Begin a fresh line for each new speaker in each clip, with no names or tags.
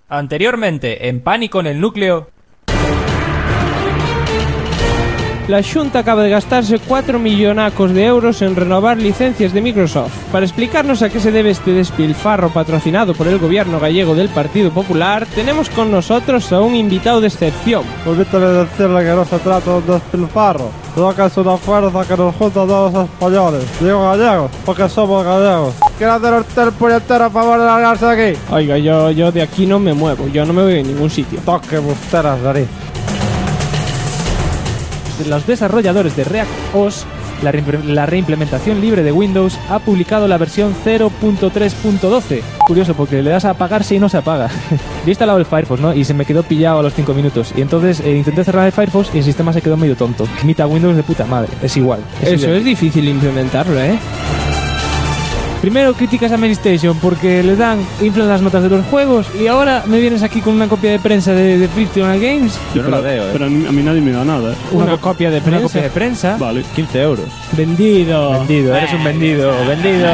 Anteriormente, en Pánico en el Núcleo.
La Xunta acaba de gastarse 4 millonacos de euros en renovar licencias de Microsoft. Para explicarnos a qué se debe este despilfarro patrocinado por el gobierno gallego del Partido Popular, tenemos con nosotros a un invitado de excepción.
Permítame decirle que no se trata de un despilfarro, sino que es una fuerza que nos junta a todos los españoles. Digo gallegos, porque somos gallegos. ¿Quiere hacer usted el puñetero a favor de largarse de aquí?
Oiga, yo de aquí no me muevo, yo no me voy a ningún sitio.
Toque usted las narices.
Los desarrolladores de ReactOS, la reimplementación libre de Windows, ha publicado la versión 0.3.12. Curioso, porque le das a apagarse y no se apaga. Yo he instalado el Firefox, ¿no? Y se me quedó pillado a los 5 minutos. Y entonces intenté cerrar el Firefox y el sistema se quedó medio tonto. Imita Windows de puta madre. Es igual.
Eso es difícil implementarlo, ¿eh?
Primero criticas a Medistation porque le inflan las notas de los juegos y ahora me vienes aquí con una copia de prensa de Frictional Games.
Yo no la veo,
Pero a mí nadie me da nada, ¿eh?
Una copia de prensa.
Una copia de prensa.
Vale.
15 euros.
Vendido.
Vendido, eres un vendido. Vendido.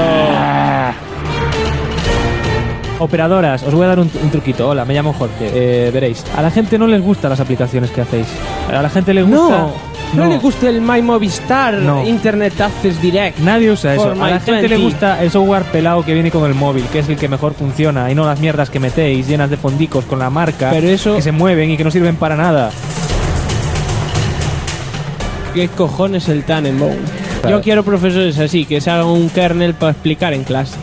Operadoras, os voy a dar un truquito. Hola, me llamo Jorge. Veréis, a la gente no les gustan las aplicaciones que hacéis. A la gente le gusta...
No le gusta el My Movistar, Internet Access Direct.
Nadie usa eso. A la gente le
20.
gusta el software pelado que viene con el móvil, que es el que mejor funciona, y no las mierdas que metéis llenas de fondicos con la marca,
pero eso...
que se mueven y que no sirven para nada.
¿Qué cojones el Tannenbaum?
Claro.
Yo quiero profesores así, que se hagan un kernel para explicar en clase.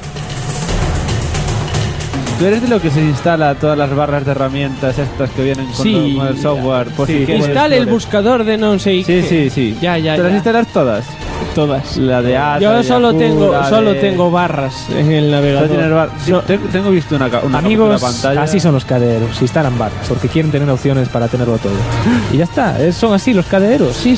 ¿Tú eres de lo que se instala todas las barras de herramientas estas que vienen con el software? Por si quieres
Instale el
explorar.
buscador de no sé qué.
Sí.
Ya.
¿Te las instalas todas?
Todas.
La de ATA,
Yo
de
solo
Yahoo,
tengo barras en el navegador.
Tengo visto una
Amigos,
pantalla.
así son los caderos, instalan barras, porque quieren tener opciones para tenerlo todo. Y ya está, son así los caderos.
Sí.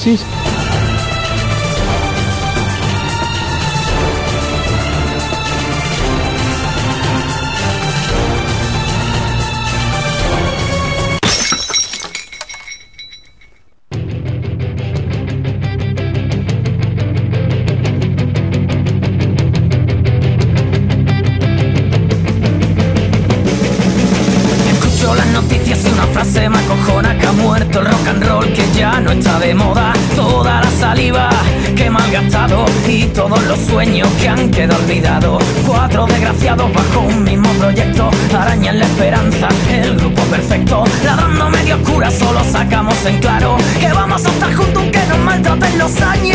Se me acojona que ha muerto el rock and roll, que ya no está de moda. Toda la saliva que he malgastado y todos los sueños que han quedado olvidados. 4 desgraciados bajo un mismo proyecto arañan la esperanza, el grupo perfecto. Ladrando medio oscura solo sacamos en claro que vamos a estar juntos aunque nos maltraten los años.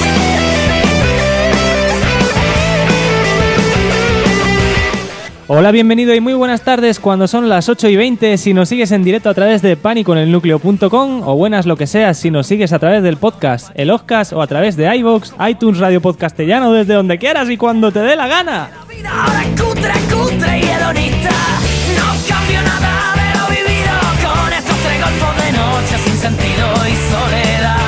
Hola, bienvenido y muy buenas tardes cuando son las 8:20 si nos sigues en directo a través de paniconelnucleo.com, o buenas lo que sea si nos sigues a través del podcast, el Oscast, o a través de iVoox, iTunes, Radio Podcastellano, desde donde quieras y cuando te dé la gana.
La vida ahora es cutre y hedonista. No cambio nada de lo vivido con estos 3 golpes de noche sin sentido y soledad.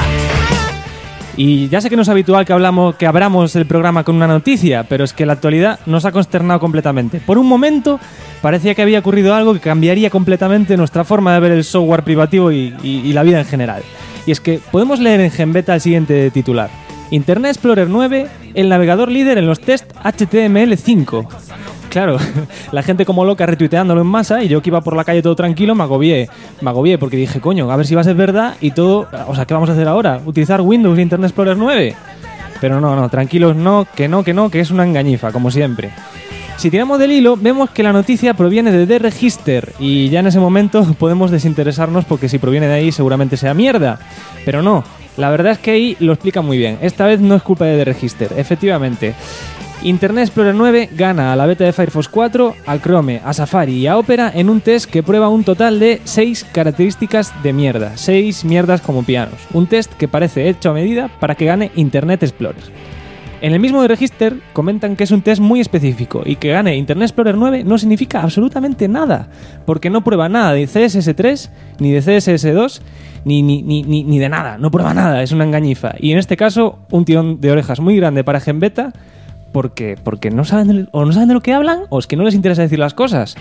Y ya sé que no es habitual que abramos el programa con una noticia, pero es que la actualidad nos ha consternado completamente. Por un momento parecía que había ocurrido algo que cambiaría completamente nuestra forma de ver el software privativo y la vida en general. Y es que podemos leer en GenBeta el siguiente titular: Internet Explorer 9, el navegador líder en los test HTML5. Claro, la gente como loca retuiteándolo en masa, y yo que iba por la calle todo tranquilo me agobié porque dije, coño, a ver si va a ser verdad y todo. O sea, ¿qué vamos a hacer ahora? ¿Utilizar Windows e Internet Explorer 9? Pero no, tranquilos, que es una engañifa, como siempre. Si tiramos del hilo, vemos que la noticia proviene de The Register, y ya en ese momento podemos desinteresarnos porque si proviene de ahí seguramente sea mierda. Pero no, la verdad es que ahí lo explica muy bien. Esta vez no es culpa de The Register, efectivamente. Internet Explorer 9 gana a la beta de Firefox 4, al Chrome, a Safari y a Opera en un test que prueba un total de 6 características de mierda. 6 mierdas como pianos. Un test que parece hecho a medida para que gane Internet Explorer. En el mismo de Register comentan que es un test muy específico y que gane Internet Explorer 9 no significa absolutamente nada, porque no prueba nada de CSS3, ni de CSS2, ni de nada. No prueba nada, es una engañifa. Y en este caso, un tirón de orejas muy grande para GenBeta, porque no saben de lo que hablan, o es que no les interesa decir las cosas.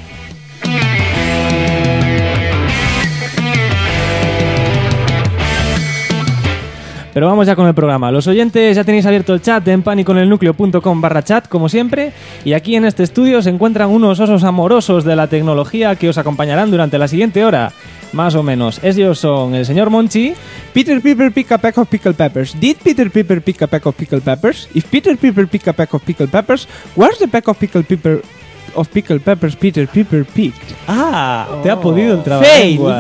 Pero vamos ya con el programa. Los oyentes ya tenéis abierto el chat en paniconelnucleo.com/chat, como siempre, y aquí en este estudio se encuentran unos osos amorosos de la tecnología que os acompañarán durante la siguiente hora, más o menos. Ellos son el señor Monchi.
Peter Piper pick a peck of pickled peppers. Did Peter Piper pick a peck of pickled peppers? If Peter Piper pick a peck of pickled peppers, where's the peck of pickled peppers Peter Piper picked?
Te ha podido el trabajo.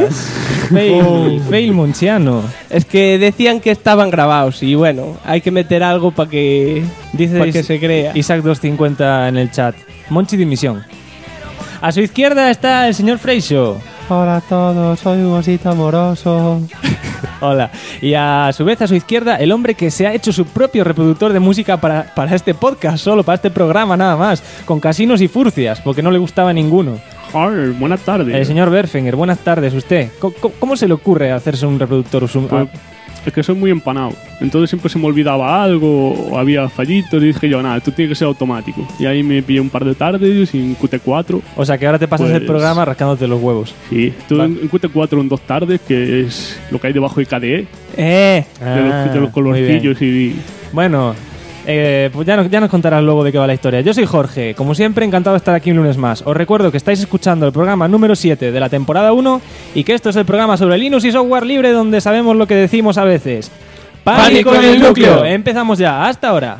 Fail monchiano.
Es que decían que estaban grabados y bueno, hay que meter algo para que se crea.
Isaac 250 en el chat. Monchi dimisión. A su izquierda está el señor Freixo.
Hola a todos, soy un osito amoroso.
Hola. Y a su vez, a su izquierda, el hombre que se ha hecho su propio reproductor de música para este podcast, solo para este programa nada más, con casinos y furcias, porque no le gustaba ninguno.
Joder, buenas tardes.
El señor Berfinger, buenas tardes, usted. ¿Cómo se le ocurre hacerse un reproductor?
Es que soy muy empanado. Entonces siempre se me olvidaba algo o había fallitos y dije yo, nada, esto tiene que ser automático. Y ahí me pillé un par de tardes sin Qt4.
O sea que ahora te pasas el programa rascándote los huevos.
Sí, estuve en Qt4 en 2 tardes, que es lo que hay debajo de KDE. De los colorcillos y...
Bueno... pues ya nos contarás luego de qué va la historia. Yo soy Jorge, como siempre encantado de estar aquí un lunes más. Os recuerdo que estáis escuchando el programa número 7 de la temporada 1 y que esto es el programa sobre Linux y software libre donde sabemos lo que decimos a veces. ¡Pánico en el núcleo! Empezamos ya, hasta ahora.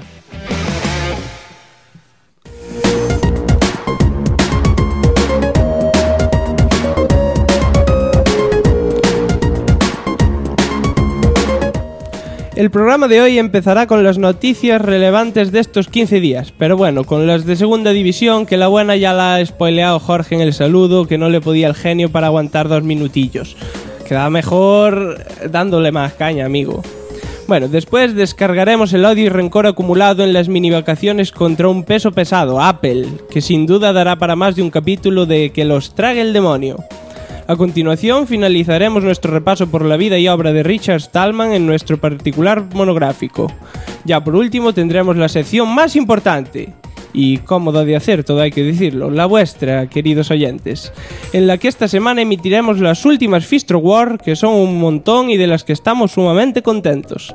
El programa de hoy empezará con las noticias relevantes de estos 15 días, pero bueno, con las de segunda división, que la buena ya la ha spoileado Jorge en el saludo, que no le podía el genio para aguantar 2 minutillos. Queda mejor dándole más caña, amigo. Bueno, después descargaremos el odio y rencor acumulado en las mini vacaciones contra un peso pesado, Apple, que sin duda dará para más de un capítulo de Que los trague el demonio. A continuación finalizaremos nuestro repaso por la vida y obra de Richard Stallman en nuestro particular monográfico. Ya por último tendremos la sección más importante, y cómoda de hacer, todo hay que decirlo, la vuestra, queridos oyentes, en la que esta semana emitiremos las últimas Fistro War, que son un montón y de las que estamos sumamente contentos.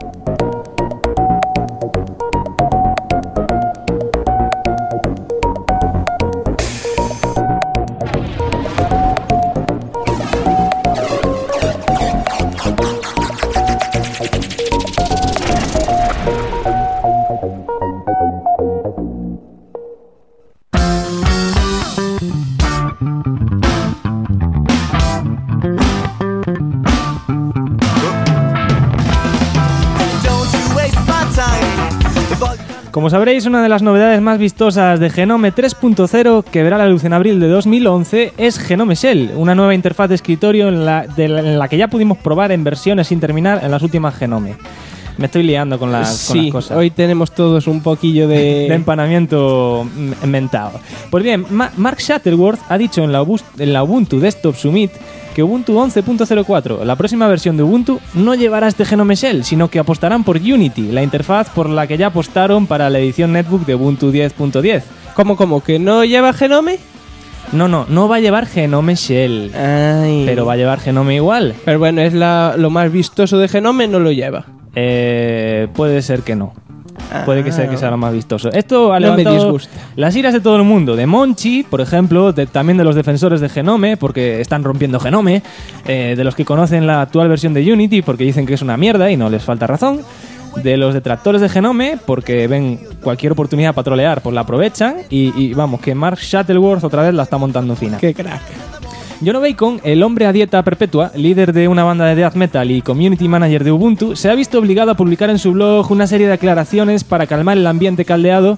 Como sabréis, una de las novedades más vistosas de Genome 3.0, que verá la luz en abril de 2011, es Genome Shell, una nueva interfaz de escritorio en la que ya pudimos probar en versiones sin terminar en las últimas Genome. Me estoy liando con las cosas.
Hoy tenemos todos un poquillo de
empanamiento mentado. Pues bien, Mark Shuttleworth ha dicho en la Ubuntu Desktop Summit que Ubuntu 11.04, la próxima versión de Ubuntu, no llevará este Genome Shell, sino que apostarán por Unity, la interfaz por la que ya apostaron para la edición netbook de Ubuntu 10.10.
¿Cómo? ¿Que no lleva Genome?
No va a llevar Genome Shell.
Ay.
Pero va a llevar Genome igual.
Pero bueno, es lo más vistoso de Genome, no lo lleva.
Puede ser que no. Puede que sea lo más vistoso. Esto ha
no
levantado
me disgusta.
Las iras de todo el mundo, de Monchi, por ejemplo, también de los defensores de Genome, porque están rompiendo Genome, de los que conocen la actual versión de Unity, porque dicen que es una mierda y no les falta razón, de los detractores de Genome, porque ven cualquier oportunidad para trolear, pues la aprovechan, y vamos, que Mark Shuttleworth otra vez la está montando fina.
¡Qué crack!
Jono Bacon, el hombre a dieta perpetua, líder de una banda de death metal y community manager de Ubuntu, se ha visto obligado a publicar en su blog una serie de aclaraciones para calmar el ambiente caldeado,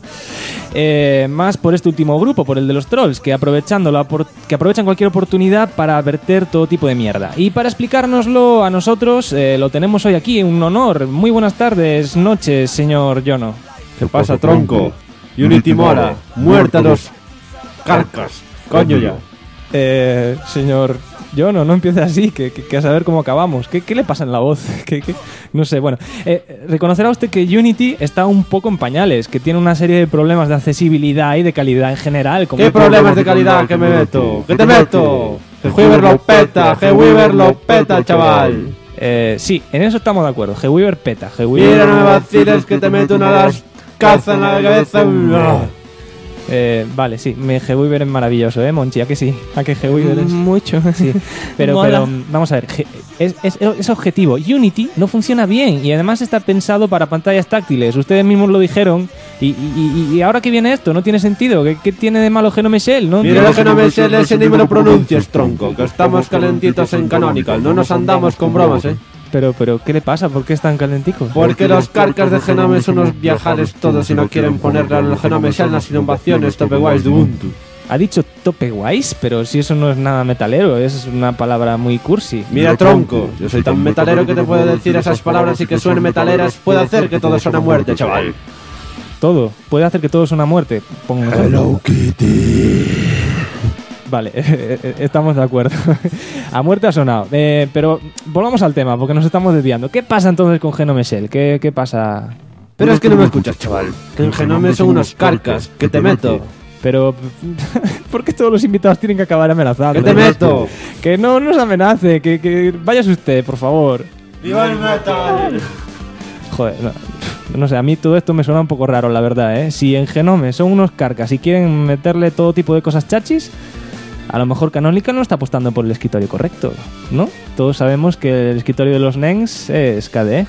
más por este último grupo, por el de los trolls, que aprovechan cualquier oportunidad para verter todo tipo de mierda. Y para explicárnoslo a nosotros, lo tenemos hoy aquí, un honor. Muy buenas tardes, noches, señor Jono.
¿Qué pasa, tronco? Unity mola, muerta los carcas. Coño ya.
Señor Jono, no empiece así, que a saber cómo acabamos. ¿Qué le pasa en la voz? No sé, bueno. Reconocerá usted que Unity está un poco en pañales, que tiene una serie de problemas de accesibilidad y de calidad en general.
¿Qué problemas de calidad que me meto? ¿Qué te meto? Que Weaver lo peta, el chaval.
Sí, en eso estamos de acuerdo. G-Weaver peta.
Mira, no me vaciles que te meto una las calzas en la cabeza.
Vale, sí, G-Weaver es maravilloso, Monchi, ¿a que sí? ¿A que G-Weaver es?
Mucho.
Sí, pero vamos a ver, es objetivo. Unity no funciona bien y además está pensado para pantallas táctiles. Ustedes mismos lo dijeron y ahora que viene esto, no tiene sentido. ¿Qué tiene de malo Genome Shell? ¿No?
Mira, el Genome Shell ese ni me lo pronuncias, tronco, que estamos calentitos en Canonical, no nos andamos con bromas,
Pero, ¿qué le pasa? ¿Por qué están calenticos?
Porque los carcas de Genome son unos viajales todos y no quieren ponerle al Genome Shell las innovaciones topeguays de Ubuntu.
Ha dicho topeguays, pero si eso no es nada metalero, es una palabra muy cursi.
Mira, tronco, yo soy tan metalero que te puedo decir esas palabras y que suenen metaleras puede hacer que todo suene a muerte, chaval.
Todo, puede hacer que todo suene a muerte. Pongo un ejemplo.
Hello Kitty.
Vale, estamos de acuerdo. A muerte ha sonado. Pero volvamos al tema, porque nos estamos desviando. ¿Qué pasa entonces con Genome Shell? ¿Qué pasa?
Pero es que no me escuchas, chaval. Que en Genome son unos carcas, que te meto.
Pero, ¿por qué todos los invitados tienen que acabar amenazando?
¡Que te meto!
Que no nos amenace, que váyase usted, por favor.
¡Viva el metal!
Joder, no sé, a mí todo esto me suena un poco raro, la verdad, ¿eh? Si en Genome son unos carcas y quieren meterle todo tipo de cosas chachis, a lo mejor Canonical no está apostando por el escritorio correcto, ¿no? Todos sabemos que el escritorio de los NENGs es KDE.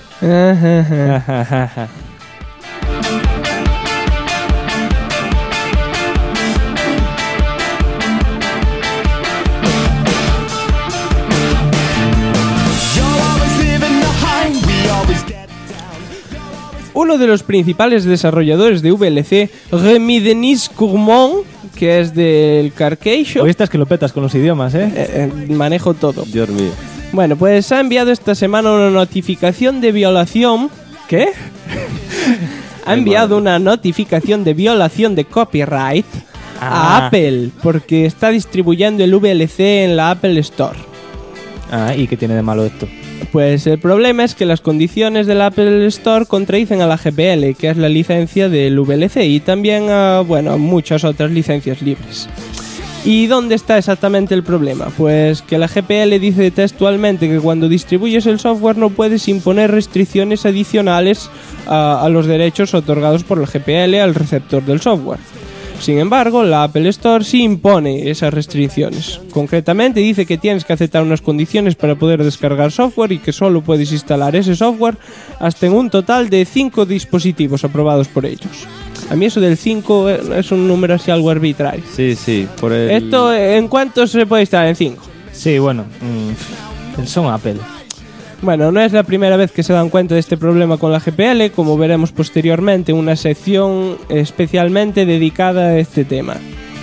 Uno de los principales desarrolladores de VLC, Rémi Denis Courmont, que es del Carcade Shop.
Hoy estás que lo petas con los idiomas,
manejo todo.
Dios mío.
Bueno, pues ha enviado esta semana una notificación de violación.
¿Qué?
Ha enviado una notificación de violación de copyright a Apple porque está distribuyendo el VLC en la Apple Store.
¿Y qué tiene de malo esto?
Pues el problema es que las condiciones del Apple Store contradicen a la GPL, que es la licencia del VLC, y también a muchas otras licencias libres. ¿Y dónde está exactamente el problema? Pues que la GPL dice textualmente que cuando distribuyes el software no puedes imponer restricciones adicionales a los derechos otorgados por la GPL al receptor del software. Sin embargo, la Apple Store sí impone esas restricciones. Concretamente dice que tienes que aceptar unas condiciones para poder descargar software y que solo puedes instalar ese software hasta en un total de 5 dispositivos aprobados por ellos. A mí eso del 5 es un número así algo arbitrario.
Sí, por el...
¿Esto en cuántos se puede instalar? ¿En 5?
Sí, bueno, son Apple.
Bueno, no es la primera vez que se dan cuenta de este problema con la GPL, como veremos posteriormente en una sección especialmente dedicada a este tema.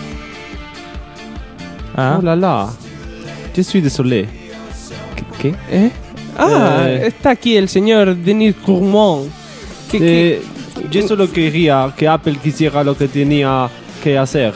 Oh la la. Je suis désolé.
¿Qué?
Está aquí el señor Denis Courmont.
Yo solo quería que Apple quisiera lo que tenía que hacer.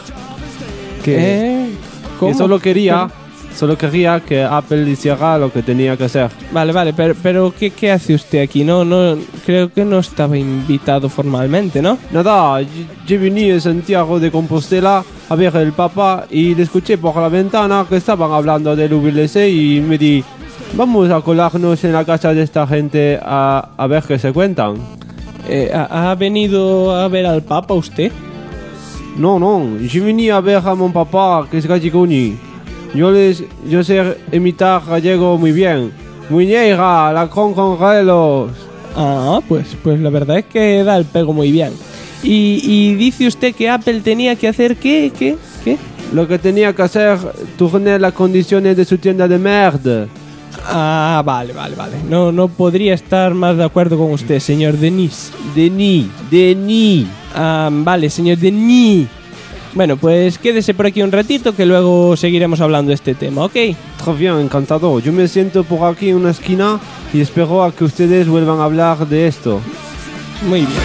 ¿Cómo?
Yo solo quería que Apple hiciera lo que tenía que hacer.
Vale, pero ¿qué hace usted aquí? No, creo que no estaba invitado formalmente, ¿no?
Nada, yo vine de Santiago de Compostela a ver el Papa y le escuché por la ventana que estaban hablando del VLC y me di, vamos a colarnos en la casa de esta gente a ver qué se cuentan.
¿Ha venido a ver al Papa usted?
No, yo vine a ver a mi papá, que es gallegoni. Yo sé imitar gallego muy bien. Muñeira, la con gelos.
Pues la verdad es que da el pego muy bien. Y dice usted que Apple tenía que hacer ¿qué?
Lo que tenía que hacer, turner las condiciones de su tienda de merde.
Vale. No podría estar más de acuerdo con usted, señor Denis.
Denis.
Vale, señor Denis. Bueno, pues quédese por aquí un ratito que luego seguiremos hablando de este tema, ¿ok?
Très bien, encantado. Yo me siento por aquí en una esquina y espero a que ustedes vuelvan a hablar de esto.
Muy bien.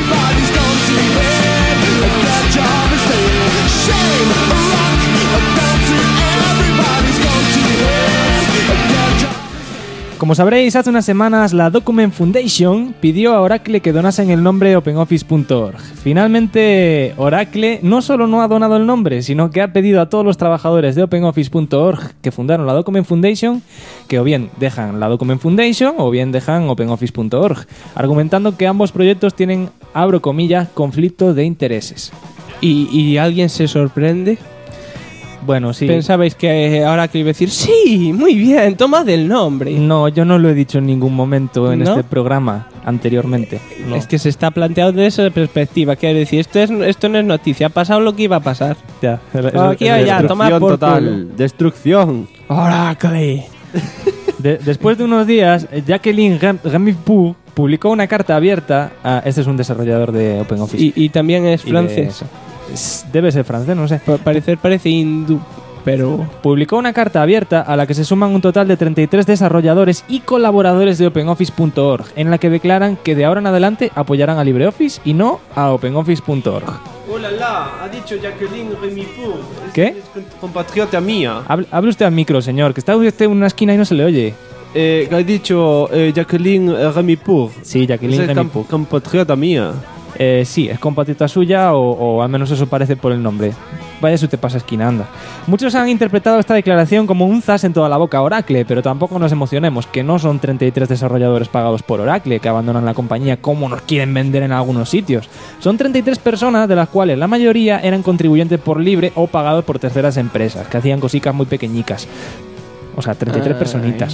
Como sabréis, hace unas semanas la Document Foundation pidió a Oracle que donasen el nombre OpenOffice.org. Finalmente, Oracle no solo no ha donado el nombre, sino que ha pedido a todos los trabajadores de OpenOffice.org que fundaron la Document Foundation que o bien dejan la Document Foundation o bien dejan OpenOffice.org, argumentando que ambos proyectos tienen, abro comillas, conflicto de intereses.
¿Y alguien se sorprende?
Bueno, sí.
¿Pensabais que Oracle iba a decir, sí, muy bien, tomad el nombre?
No, yo no lo he dicho en ningún momento en
¿No?
este programa anteriormente. No.
Es que se está planteando desde esa perspectiva. Quiero decir, esto no es noticia, ha pasado lo que iba a pasar.
Ya,
Aquí ya, tomad por
total.
culo.
Destrucción.
Oracle.
Después de unos días, Jacqueline Remipoux publicó una carta abierta a... Este es un desarrollador de OpenOffice.
Y también es
Y
francés.
Debe ser francés, no sé.
Parece hindú, pero...
Publicó una carta abierta a la que se suman un total de 33 desarrolladores y colaboradores de OpenOffice.org, en la que declaran que de ahora en adelante apoyarán a LibreOffice y no a OpenOffice.org.
Oh la la, ha dicho Jacqueline Remipoux.
¿Qué?
Es compatriota mía.
Hable usted al micro, señor, que está usted en una esquina y no se le oye.
Ha dicho Jacqueline Remipoux.
Sí, Jacqueline
Es
Remipoux.
compatriota mía.
Sí, es compatriota suya o al menos eso parece por el nombre. Vaya si usted pasa esquina, anda. Muchos han interpretado esta declaración como un zas en toda la boca a Oracle, pero tampoco nos emocionemos, que no son 33 desarrolladores pagados por Oracle que abandonan la compañía como nos quieren vender en algunos sitios. Son 33 personas, de las cuales la mayoría eran contribuyentes por libre o pagados por terceras empresas, que hacían cositas muy pequeñicas. O sea, 33 personitas.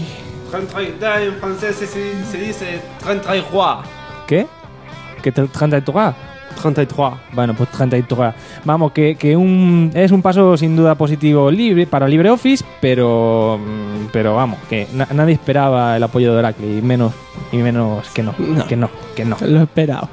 En francés se dice 33.
¿Qué? ¿Qué 33?
33.
Bueno, pues 33. Vamos, que es un paso sin duda positivo para LibreOffice, pero vamos, que nadie esperaba el apoyo de Oracle, y menos que no.
Lo he esperado.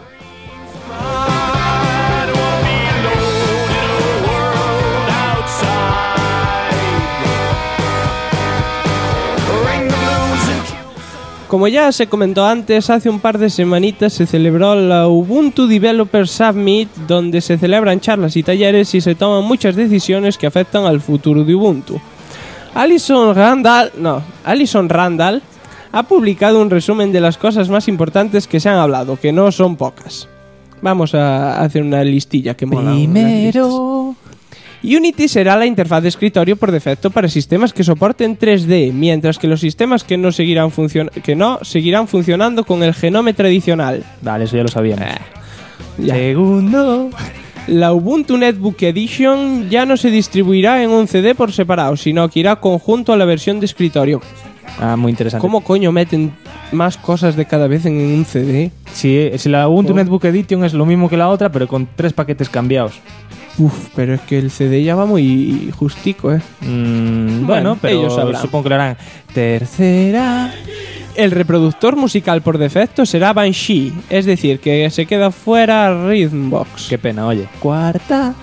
Como ya se comentó antes, hace un par de semanitas se celebró la Ubuntu Developer Summit, donde se celebran charlas y talleres y se toman muchas decisiones que afectan al futuro de Ubuntu. Alison Randall ha publicado un resumen de las cosas más importantes que se han hablado, que no son pocas. Vamos a hacer una listilla que mola.
Primero...
Unity será la interfaz de escritorio por defecto para sistemas que soporten 3D, mientras que los sistemas que no seguirán funcionando con el Genome tradicional.
Vale, eso ya lo sabíamos.
Ya.
Segundo...
La Ubuntu Netbook Edition ya no se distribuirá en un CD por separado, sino que irá conjunto a la versión de escritorio.
Ah, muy interesante.
¿Cómo coño meten más cosas de cada vez en un CD?
Si la Ubuntu Netbook Edition es lo mismo que la otra, pero con 3 paquetes cambiados.
Uf, pero es que el CD ya va muy justico, ¿eh?
Bueno, pero
ellos sabrán.
supongo que lo harán. Tercera...
El reproductor musical por defecto será Banshee, es decir, que se queda fuera Rhythmbox.
Qué pena, oye. Cuarta...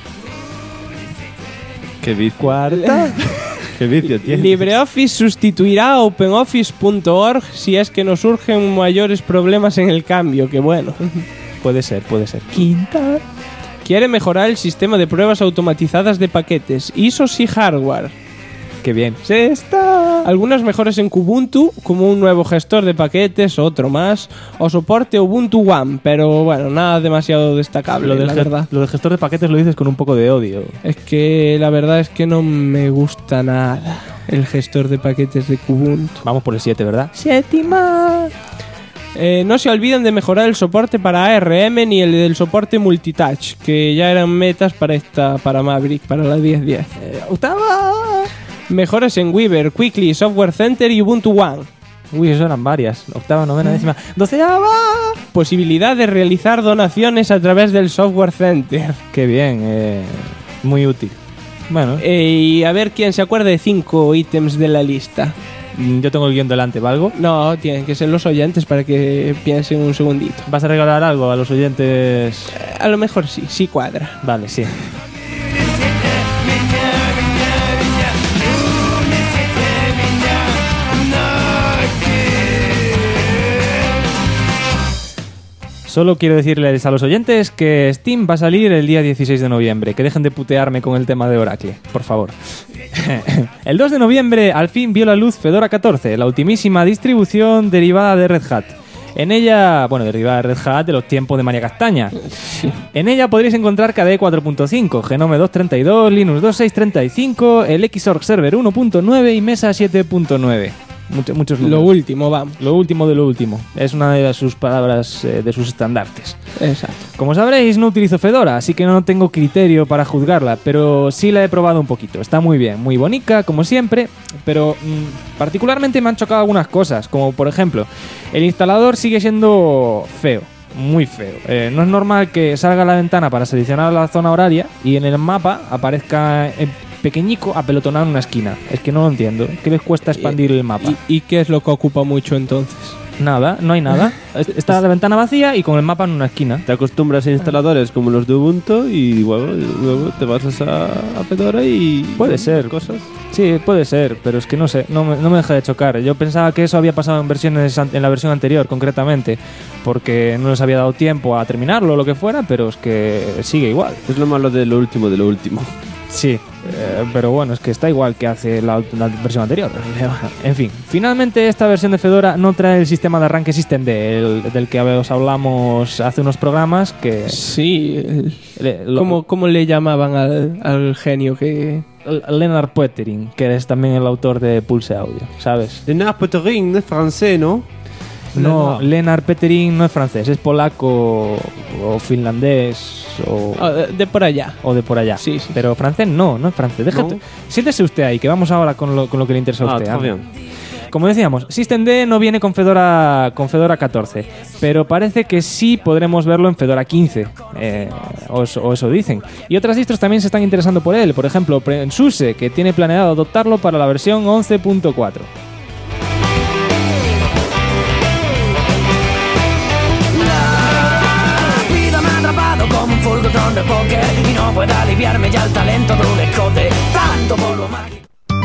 Qué vicio.
Cuarta...
Qué vicio tiene.
LibreOffice sustituirá a OpenOffice.org si es que nos surgen mayores problemas en el cambio, que bueno.
Puede ser. Quinta...
Quiere mejorar el sistema de pruebas automatizadas de paquetes, ISOs y hardware.
Qué bien.
Sexta. Algunas mejoras en Kubuntu, como un nuevo gestor de paquetes, otro más, o soporte Ubuntu One, pero bueno, nada demasiado destacable, la verdad.
Lo de gestor de paquetes lo dices con un poco de odio.
Es que la verdad es que no me gusta nada el gestor de paquetes de Kubuntu.
Vamos por el 7, ¿verdad?
Séptima. No se olviden de mejorar el soporte para ARM ni el del soporte multitouch, que ya eran metas para Maverick, para la 10.10.
Octava.
Mejoras en Weaver, Quickly, Software Center y Ubuntu One.
Uy, eso eran varias. Octava, novena, décima. 12ava.
Posibilidad de realizar donaciones a través del Software Center.
Qué bien, muy útil. Bueno,
Y a ver quién se acuerda de 5 ítems de la lista.
yo tengo el guión delante, ¿valgo?
No, tienen que ser los oyentes para que piensen un segundito.
¿Vas a regalar algo a los oyentes?
A lo mejor sí cuadra.
Vale, sí. Solo quiero decirles a los oyentes que Steam va a salir el día 16 de noviembre. Que dejen de putearme con el tema de Oracle, por favor. El 2 de noviembre al fin vio la luz Fedora 14, la ultimísima distribución derivada de Red Hat. En ella, derivada de Red Hat de los tiempos de María Castaña. En ella podréis encontrar KDE 4.5, Genome 2.32, Linux 2.6.35, el Xorg Server 1.9 y Mesa 7.9. Muchos números.
Lo último, vamos.
Lo último de lo último. Es una de sus palabras, de sus estandartes.
Exacto.
Como sabréis, no utilizo Fedora, así que no tengo criterio para juzgarla, pero sí la he probado un poquito. Está muy bien, muy bonita, como siempre, pero particularmente me han chocado algunas cosas, como por ejemplo, el instalador sigue siendo feo, muy feo. No es normal que salga a la ventana para seleccionar la zona horaria y en el mapa aparezca pequeñico apelotonado en una esquina. Es que no lo entiendo. ¿Qué les cuesta expandir el mapa?
¿Y qué es lo que ocupa mucho entonces?
Nada, no hay nada. Está la ventana vacía y con el mapa en una esquina.
Te acostumbras a instaladores como los de Ubuntu y luego te pasas a Fedora y...
Puede ser.
Cosas.
Sí, puede ser, pero es que no sé, no me deja de chocar. Yo pensaba que eso había pasado en la versión anterior, concretamente, porque no les había dado tiempo a terminarlo o lo que fuera, pero es que sigue igual.
Es lo malo de lo último de lo último.
Sí, pero bueno, es que está igual que hace la versión anterior. En fin, finalmente esta versión de Fedora no trae el sistema de arranque Systemd del que os hablamos hace unos programas que...
Sí, ¿Cómo le llamaban al genio que...?
Lennart Poettering, que es también el autor de Pulse Audio, ¿sabes?
Lennart Poettering no es francés, ¿no?
No, Lennart Poettering no es francés, es polaco o finlandés o...
de por allá.
O de por allá.
Sí, sí.
Pero francés no es francés. Déjate. Siéntese usted ahí, que vamos ahora con lo que le interesa a usted.
Está bien.
Como decíamos, Systemd no viene con Fedora 14, pero parece que sí podremos verlo en Fedora 15, o eso dicen. Y otras distros también se están interesando por él, por ejemplo, SUSE, que tiene planeado adoptarlo para la versión 11.4.
La vida me ha atrapado como un furgotón de póker y no puede aliviarme ya el talento de un escote. Tanto polvo mágico.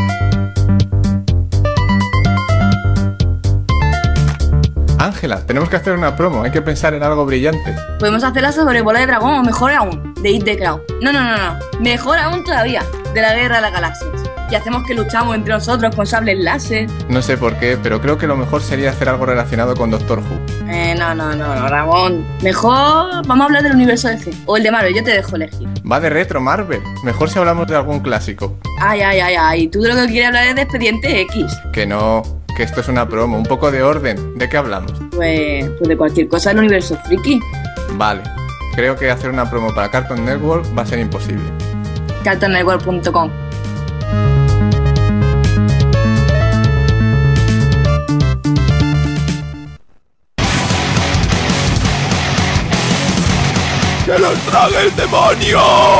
Ángela, tenemos que hacer una promo, hay que pensar en algo brillante.
Podemos hacerla sobre Bola de Dragón o mejor aún, de Hit the Crowd. No, mejor aún todavía, de la Guerra de las Galaxias. Y hacemos que luchamos entre nosotros con sables láser.
No sé por qué, pero creo que lo mejor sería hacer algo relacionado con Doctor Who.
No, Ramón. Mejor vamos a hablar del universo DC o el de Marvel, yo te dejo elegir.
Va de retro, Marvel. Mejor si hablamos de algún clásico.
Ay. Tú de lo que quieres hablar es de Expediente X.
Que no, que esto es una promo, un poco de orden. ¿De qué hablamos?
Pues de cualquier cosa del universo friki.
Vale, creo que hacer una promo para Cartoon Network va a ser imposible.
cartoonnetwork.com.
¡Que los trague el demonio!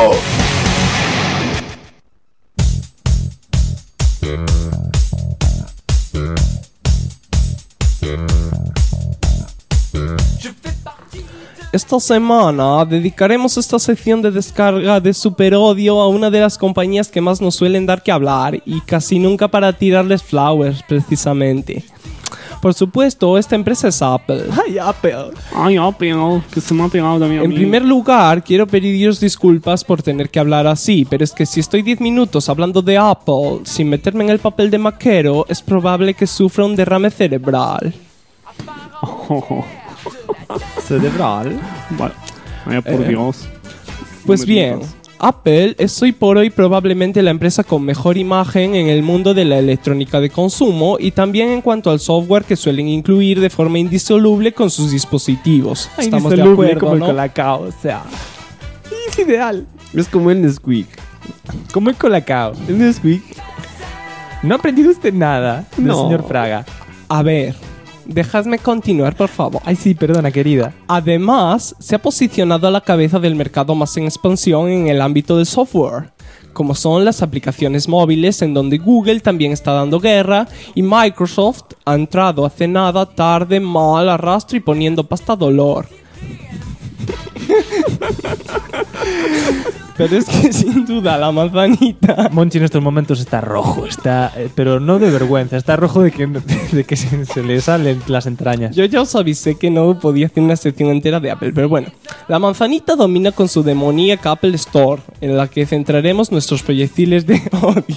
Esta semana dedicaremos esta sección de descarga de Super Odio a una de las compañías que más nos suelen dar que hablar y casi nunca para tirarles flowers, precisamente. Por supuesto, esta empresa es Apple.
Ay, Apple, que se me ha pegado también a mí.
En primer lugar, quiero pediros disculpas por tener que hablar así, pero es que si estoy 10 minutos hablando de Apple sin meterme en el papel de maquero, es probable que sufra un derrame cerebral.
Cerebral.
Vale. Vaya por Dios.
Pues
No me
bien,
digas.
Apple es hoy por hoy probablemente la empresa con mejor imagen en el mundo de la electrónica de consumo y también en cuanto al software que suelen incluir de forma indisoluble con sus dispositivos. Estamos de acuerdo,
como
¿no?
el Colacao, o sea, es ideal.
Es como el Nesquik.
Como el Colacao.
El Nesquik.
¿No ha aprendido usted nada del
No.
señor Fraga?
A ver, dejadme continuar, por favor.
Ay, sí, perdona, querida.
Además, se ha posicionado a la cabeza del mercado más en expansión en el ámbito del software, como son las aplicaciones móviles, en donde Google también está dando guerra y Microsoft ha entrado hace nada, tarde, mal, arrastro y poniendo pasta dolor. Pero es que sin duda la manzanita...
Monchi en estos momentos está rojo, pero no de vergüenza, está rojo de que se le salen las entrañas.
Yo ya os avisé que no podía hacer una sección entera de Apple, pero bueno. La manzanita domina con su demoníaca Apple Store, en la que centraremos nuestros proyectiles de odio.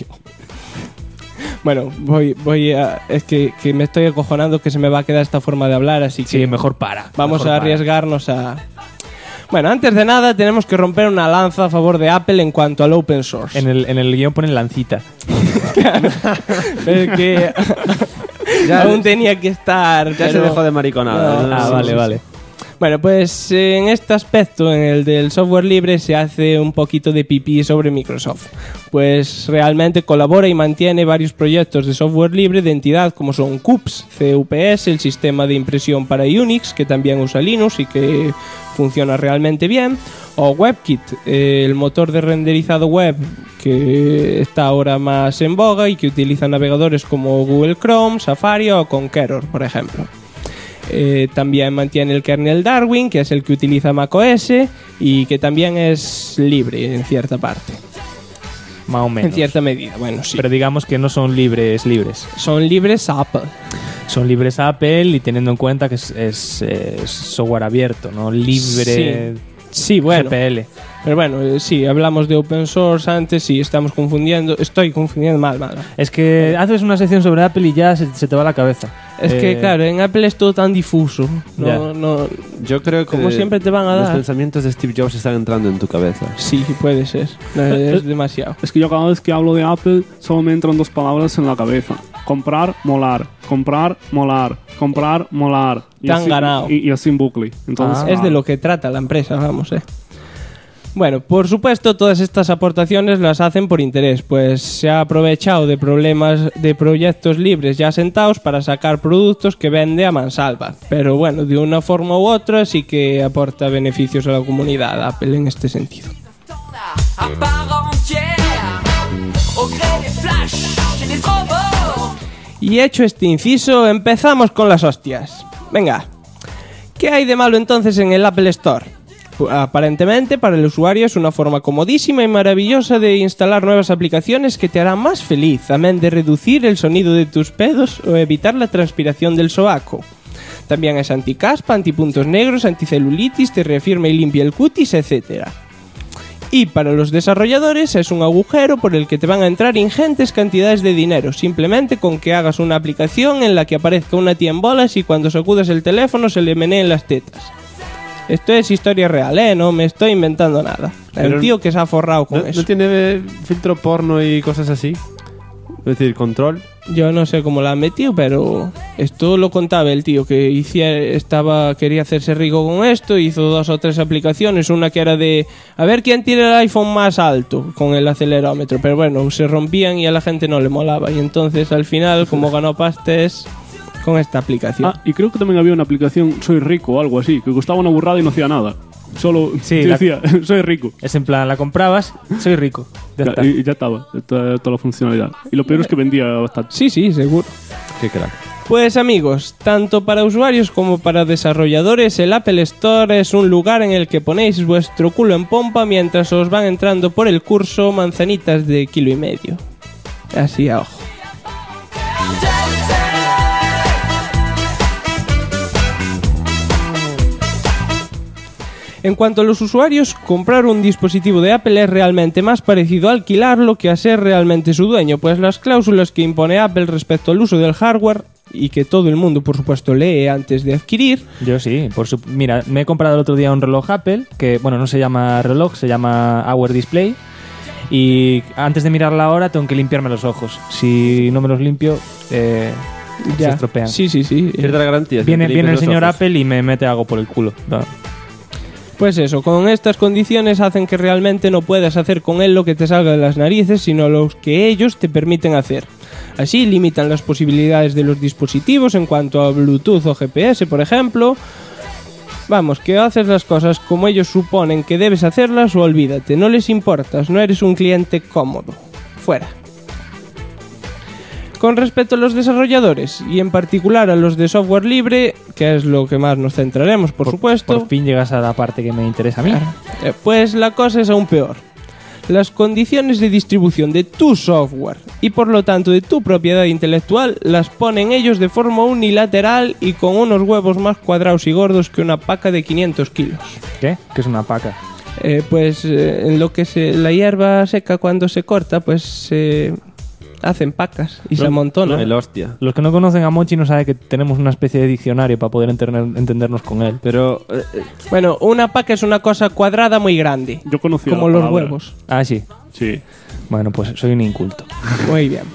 Bueno, voy a... Es que me estoy acojonando que se me va a quedar esta forma de hablar, así que...
Sí, mejor para.
Vamos
mejor
a arriesgarnos a... Bueno, antes de nada tenemos que romper una lanza a favor de Apple en cuanto al open source.
En el guión ponen lancita.
Claro. Pero es que aún tenía que estar...
Ya se dejó de mariconada.
Ah, vale.
Bueno, pues en este aspecto, en el del software libre, se hace un poquito de pipí sobre Microsoft. Pues realmente colabora y mantiene varios proyectos de software libre de entidad como son CUPS, el sistema de impresión para Unix, que también usa Linux y que funciona realmente bien, o WebKit, el motor de renderizado web que está ahora más en boga y que utiliza navegadores como Google Chrome, Safari o Conqueror, por ejemplo. También mantiene el kernel Darwin, que es el que utiliza macOS y que también es libre en cierta parte.
Más o menos.
En cierta medida, bueno, sí.
Pero digamos que no son libres.
Son libres Apple.
Son libres Apple y teniendo en cuenta que es software abierto, ¿no? Libre.
Sí, bueno.
GPL.
Pero bueno, sí, hablamos de open source antes y estamos confundiendo. Estoy confundiendo mal.
Es que haces una sección sobre Apple y ya se te va la cabeza.
Es que, claro, en Apple es todo tan difuso. No,
yo creo que
como siempre te van a
los
dar.
pensamientos de Steve Jobs están entrando en tu cabeza.
Sí, puede ser. Es demasiado.
Es que yo cada vez que hablo de Apple solo me entran dos palabras en la cabeza. Comprar, molar. Comprar, molar. Comprar, molar.
Te han ganado.
Y así en bucle. Entonces,
Es de lo que trata la empresa, vamos, Bueno, por supuesto, todas estas aportaciones las hacen por interés, pues se ha aprovechado de problemas de proyectos libres ya sentados para sacar productos que vende a mansalva. Pero bueno, de una forma u otra sí que aporta beneficios a la comunidad Apple en este sentido. Y hecho este inciso, empezamos con las hostias. Venga, ¿qué hay de malo entonces en el Apple Store? Aparentemente para el usuario es una forma comodísima y maravillosa de instalar nuevas aplicaciones que te harán más feliz, amén de reducir el sonido de tus pedos o evitar la transpiración del sobaco. También es anticaspa, antipuntos negros, anticelulitis, te reafirma y limpia el cutis, etc. Y para los desarrolladores es un agujero por el que te van a entrar ingentes cantidades de dinero, simplemente con que hagas una aplicación en la que aparezca una tía en bolas y cuando sacudas el teléfono se le meneen las tetas. Esto es historia real, no me estoy inventando nada. El tío que se ha forrado con eso.
¿No tiene filtro porno y cosas así? Es decir, control.
Yo no sé cómo la han metido, pero esto lo contaba el tío que quería hacerse rico con esto, hizo 2 o 3 aplicaciones, una que era de a ver quién tiene el iPhone más alto con el acelerómetro, pero bueno, se rompían y a la gente no le molaba y entonces al final como ganó pastes con esta aplicación.
Y creo que también había una aplicación Soy Rico o algo así, que costaba una burrada y no hacía nada. Solo decía, soy rico.
Es en plan, la comprabas, soy rico.
Y ya estaba, toda la funcionalidad. Y lo peor es que vendía bastante.
Sí, seguro.
Qué crack.
Pues amigos, tanto para usuarios como para desarrolladores, el Apple Store es un lugar en el que ponéis vuestro culo en pompa mientras os van entrando por el curso manzanitas de 1,5 kilos. Así a ojo. En cuanto a los usuarios, comprar un dispositivo de Apple es realmente más parecido a alquilarlo que a ser realmente su dueño, pues las cláusulas que impone Apple respecto al uso del hardware, y que todo el mundo, por supuesto, lee antes de adquirir...
Yo sí, mira, me he comprado el otro día un reloj Apple, que, bueno, no se llama reloj, se llama Hour Display, y antes de mirar la hora tengo que limpiarme los ojos. Si no me los limpio, se estropean.
Sí.
Pierde la garantía.
Viene el señor Apple y me mete algo por el culo. No.
Pues eso, con estas condiciones hacen que realmente no puedas hacer con él lo que te salga de las narices, sino lo que ellos te permiten hacer. Así limitan las posibilidades de los dispositivos en cuanto a Bluetooth o GPS, por ejemplo. Vamos, que haces las cosas como ellos suponen que debes hacerlas o olvídate, no les importas, no eres un cliente cómodo. Fuera. Con respecto a los desarrolladores, y en particular a los de software libre, que es lo que más nos centraremos, por supuesto,
Por fin llegas a la parte que me interesa a mí.
pues la cosa es aún peor. Las condiciones de distribución de tu software y por lo tanto de tu propiedad intelectual las ponen ellos de forma unilateral y con unos huevos más cuadrados y gordos que una paca de 500 kilos.
¿Qué? ¿Qué es una paca?
En lo que la hierba seca cuando se corta, pues se hacen pacas y se amontonan.
El hostia.
Los que no conocen a Mochi no saben que tenemos una especie de diccionario para poder entendernos con él.
Pero
Bueno, una paca es una cosa cuadrada muy grande,
Yo conocía
como
la
los
palabra.
huevos.
Ah, sí.
Sí.
Bueno, pues soy un inculto.
Muy bien.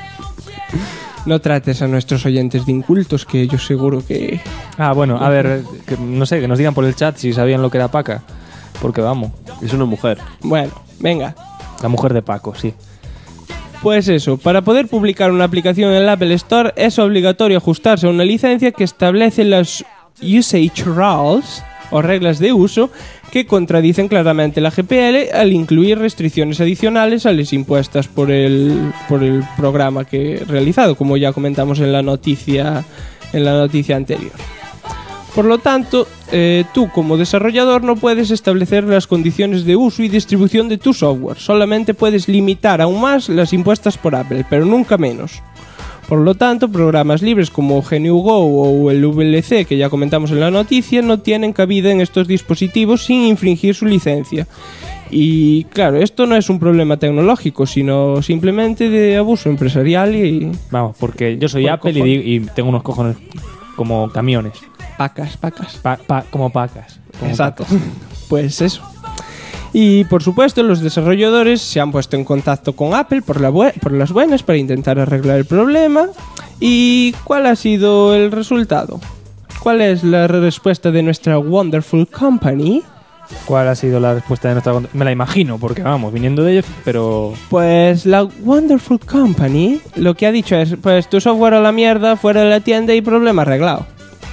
No trates a nuestros oyentes de incultos, que yo seguro que...
Ah, bueno, a ver, no sé, que nos digan por el chat si sabían lo que era paca. Porque vamos,
es una mujer.
Bueno, venga.
la mujer de Paco, sí.
Pues eso, para poder publicar una aplicación en el Apple Store es obligatorio ajustarse a una licencia que establece las Usage Rules, o reglas de uso, que contradicen claramente la GPL al incluir restricciones adicionales a las impuestas por el programa que he realizado, como ya comentamos en la noticia anterior. Por lo tanto, tú como desarrollador no puedes establecer las condiciones de uso y distribución de tu software. Solamente puedes limitar aún más las impuestas por Apple, pero nunca menos. Por lo tanto, programas libres como GNU-Go o el VLC, que ya comentamos en la noticia, no tienen cabida en estos dispositivos sin infringir su licencia. Y claro, esto no es un problema tecnológico, sino simplemente de abuso empresarial y...
Vamos, porque yo soy
Por
Apple y tengo unos cojones como camiones.
Pacas.
Como pacas. Como
Exacto.
pacas.
Pues eso. Y por supuesto los desarrolladores se han puesto en contacto con Apple por las buenas para intentar arreglar el problema. ¿Y cuál ha sido el resultado? ¿Cuál es la respuesta de nuestra Wonderful Company?
¿Cuál ha sido la respuesta de nuestra... Me la imagino, porque vamos, viniendo de ellos, pero...
Pues la Wonderful Company lo que ha dicho es, pues tu software a la mierda, fuera de la tienda y problema arreglado.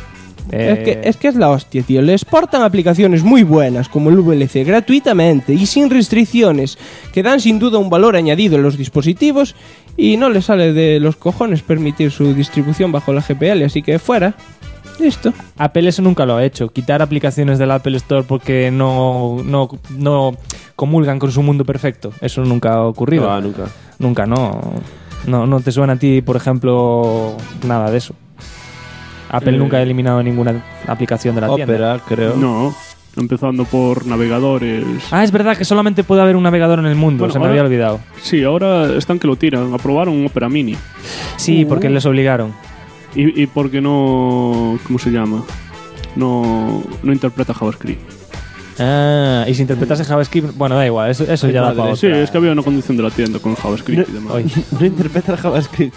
Es que es la hostia, tío. Le exportan aplicaciones muy buenas como el VLC gratuitamente y sin restricciones, que dan sin duda un valor añadido en los dispositivos, y no le sale de los cojones permitir su distribución bajo la GPL, así que fuera. Listo.
Apple eso nunca lo ha hecho. Quitar aplicaciones del Apple Store porque no comulgan con su mundo perfecto. Eso nunca ha ocurrido.
No, nunca.
Nunca, no. No te suena a ti, por ejemplo, nada de eso. Apple nunca ha eliminado ninguna aplicación de la tienda.
Opera, creo.
No, empezando por navegadores.
Ah, es verdad que solamente puede haber un navegador en el mundo.
Bueno,
se me
ahora-
había olvidado.
Sí, ahora están que lo tiran. Aprobaron Opera Mini.
Sí, porque les obligaron.
Y porque no... ¿Cómo se llama? No interpreta JavaScript.
Ah, y si interpretase JavaScript, bueno, da igual, eso ya da para
Sí,
otra.
es que había una condición de la tienda con JavaScript y demás.
Hoy.
No interpreta el JavaScript.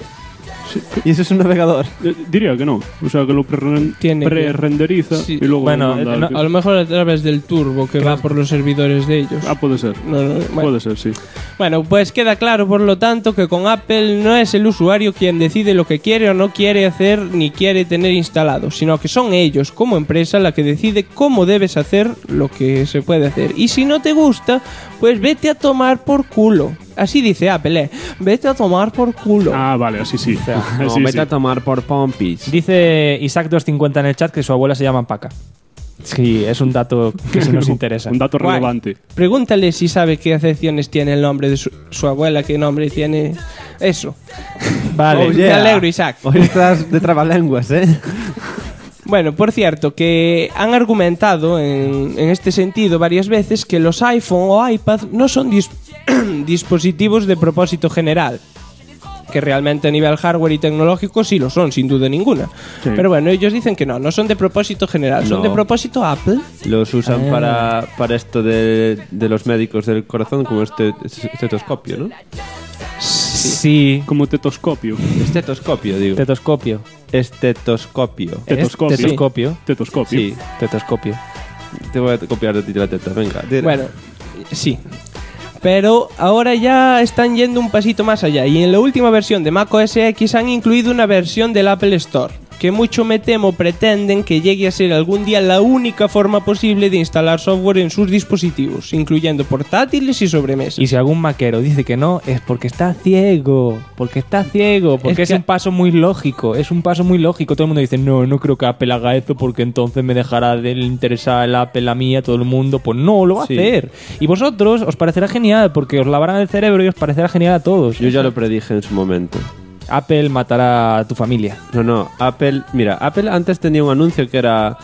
Y eso es un navegador.
Diría que no. O sea, que lo
Tiene que-
pre-renderiza
Sí.
y luego
Bueno,
manda
no-
al-
A lo mejor a través del turbo que va por los servidores de ellos.
Ah, puede ser.
Bueno.
Puede ser, sí.
Bueno, pues queda claro, por lo tanto, que con Apple no es el usuario quien decide lo que quiere o no quiere hacer ni quiere tener instalado, sino que son ellos, como empresa, la que decide cómo debes hacer lo que se puede hacer. Y si no te gusta, pues vete a tomar por culo. Así dice Apple, vete a tomar por culo.
Ah, vale, así sí.
No,
Así
vete
sí.
a tomar por pompis.
Dice Isaac250 en el chat que su abuela se llama Paca. Sí, es un dato que sí nos interesa.
Un dato
Guay.
relevante.
Pregúntale si sabe qué acepciones tiene el nombre de su abuela, qué nombre tiene eso.
Vale.
Oh,
Me
yeah.
alegro, Isaac.
Hoy estás de trabalenguas, ¿eh?
Bueno, por cierto, que han argumentado en este sentido varias veces que los iPhone o iPad no son dispositivos de propósito general. Que realmente a nivel hardware y tecnológico sí lo son, sin duda ninguna.
Sí.
Pero bueno, ellos dicen que no son de propósito general, son
No.
de propósito Apple.
Los usan para esto de los médicos del corazón como estetoscopio, ¿no?
Sí,
Como tetoscopio.
Estetoscopio, digo.
tetoscopio.
Estetoscopio.
Tetoscopio.
Tetoscopio.
Tetoscopio.
Sí,
Tetoscopio.
te voy a copiar de ti la teta, venga.
Bueno, sí. Pero ahora ya están yendo un pasito más allá y en la última versión de macOS X han incluido una versión del Apple Store. que mucho me temo pretenden que llegue a ser algún día la única forma posible de instalar software en sus dispositivos, incluyendo portátiles y sobremesas.
Y si algún maquero dice que no, es porque está ciego. Porque es un paso muy lógico. Todo el mundo dice, no creo que Apple haga esto porque entonces me dejará de interesar el Apple a mí, a todo el mundo. Pues no, lo va a hacer. Y vosotros os parecerá genial porque os lavarán el cerebro y os parecerá genial a todos.
Yo ya lo predije en su momento.
Apple matará a tu familia.
No, Apple antes tenía un anuncio que era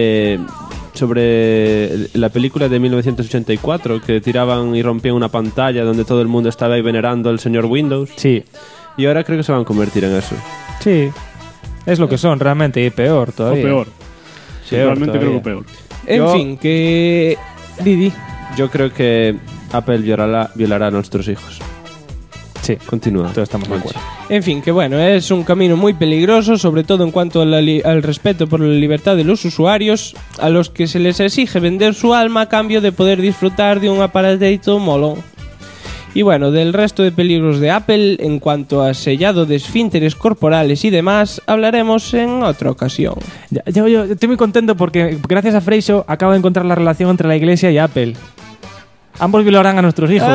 sobre la película de 1984, que tiraban y rompían una pantalla donde todo el mundo estaba ahí venerando al señor Windows.
Sí.
Y ahora creo que se van a convertir en eso.
Sí. Es lo que son realmente, y peor todavía.
O peor. Sí, realmente
todavía.
creo que peor.
En fin, que... Didi.
Yo creo que Apple violará a nuestros hijos.
Sí.
Continúa.
Todos estamos de acuerdo.
En fin, que bueno, es un camino muy peligroso, sobre todo en cuanto al respeto por la libertad de los usuarios, a los que se les exige vender su alma a cambio de poder disfrutar de un aparatito molón. Y bueno, del resto de peligros de Apple, en cuanto a sellado de esfínteres corporales y demás, hablaremos en otra ocasión.
Yo estoy muy contento porque gracias a Freixo acabo de encontrar la relación entre la Iglesia y Apple. Ambos violarán a nuestros hijos.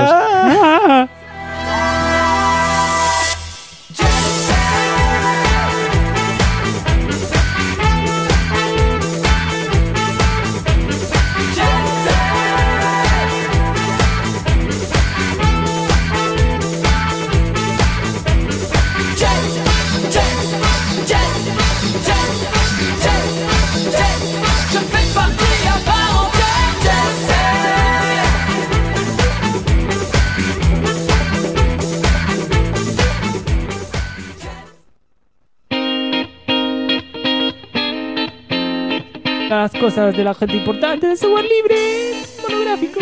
Las cosas de la gente importante de software libre monográfico.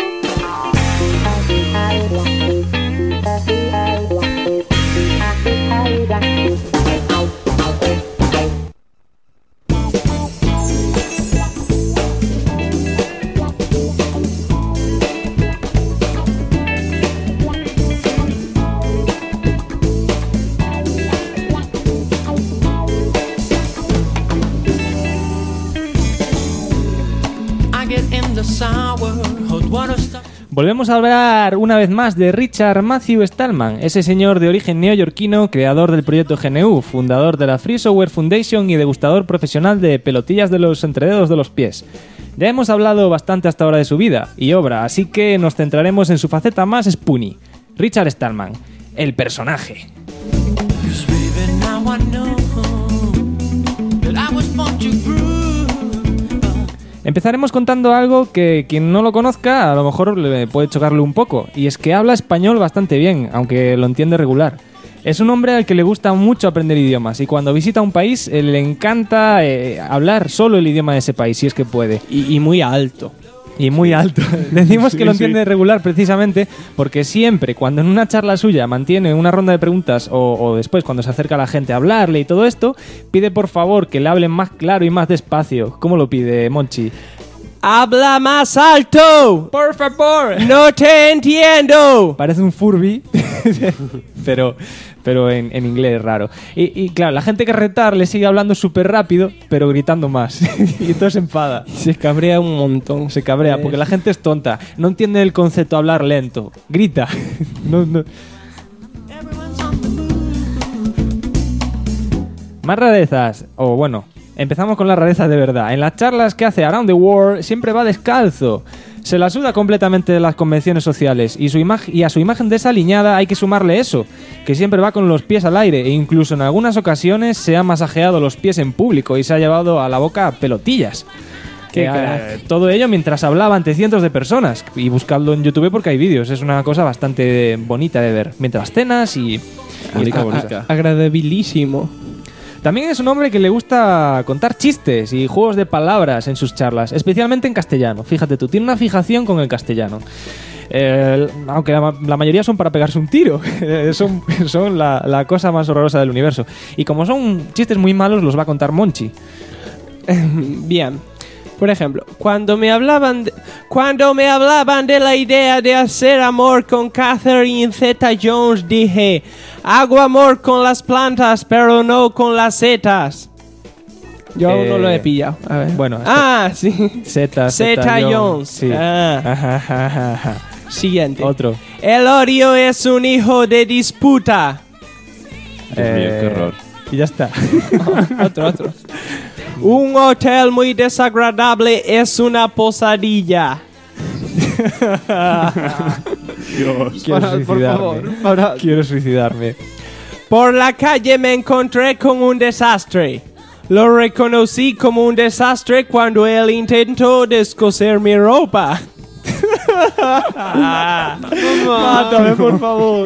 Volvemos a hablar una vez más de Richard Matthew Stallman, ese señor de origen neoyorquino, creador del proyecto GNU, fundador de la Free Software Foundation y degustador profesional de pelotillas de los entrededos de los pies. Ya hemos hablado bastante hasta ahora de su vida y obra, así que nos centraremos en su faceta más spunny. Richard Stallman, el personaje. Empezaremos contando algo que quien no lo conozca a lo mejor le puede chocarle un poco, y es que habla español bastante bien, aunque lo entiende regular. Es un hombre al que le gusta mucho aprender idiomas y cuando visita un país le encanta hablar solo el idioma de ese país, si es que puede.
Y muy alto.
Y muy alto. Decimos que lo entiende regular precisamente porque siempre, cuando en una charla suya mantiene una ronda de preguntas o después cuando se acerca a la gente a hablarle y todo esto, pide por favor que le hablen más claro y más despacio. ¿Cómo lo pide, Monchi?
¡Habla más alto!
¡Por favor!
¡No te entiendo!
Parece un Furby, pero en inglés raro. Y claro, la gente que retar le sigue hablando súper rápido, pero gritando más. Y entonces se enfada.
Se cabrea un montón.
Se cabrea, porque la gente es tonta. No entiende el concepto de hablar lento. Grita. No. Más rarezas. O bueno, empezamos con las rarezas de verdad. En las charlas que hace Around the World siempre va descalzo. Se la suda completamente de las convenciones sociales y a su imagen desaliñada hay que sumarle eso, que siempre va con los pies al aire e incluso en algunas ocasiones se ha masajeado los pies en público y se ha llevado a la boca pelotillas. Todo ello mientras hablaba ante cientos de personas, y buscadlo en YouTube porque hay vídeos, es una cosa bastante bonita de ver, mientras cenas y...
Agradabilísimo.
También es un hombre que le gusta contar chistes y juegos de palabras en sus charlas, especialmente en castellano. Fíjate tú, tiene una fijación con el castellano. Aunque la mayoría son para pegarse un tiro. son la cosa más horrorosa del universo. Y como son chistes muy malos, los va a contar Monchi.
Bien. Por ejemplo, cuando me hablaban de la idea de hacer amor con Catherine Zeta-Jones, dije, hago amor con las plantas, pero no con las setas. Yo aún no lo he pillado. A ver.
Bueno,
sí.
Zeta
Jones.
Sí.
Siguiente.
Otro.
Elorio es un hijo de disputa.
Dios mío, qué horror.
Y ya está.
Otro. Un hotel muy desagradable es una posadilla.
Dios.
Por favor, para.
Quiero suicidarme.
Por la calle me encontré con un desastre. Lo reconocí como un desastre cuando él intentó descoser mi ropa.
Mátame, por favor.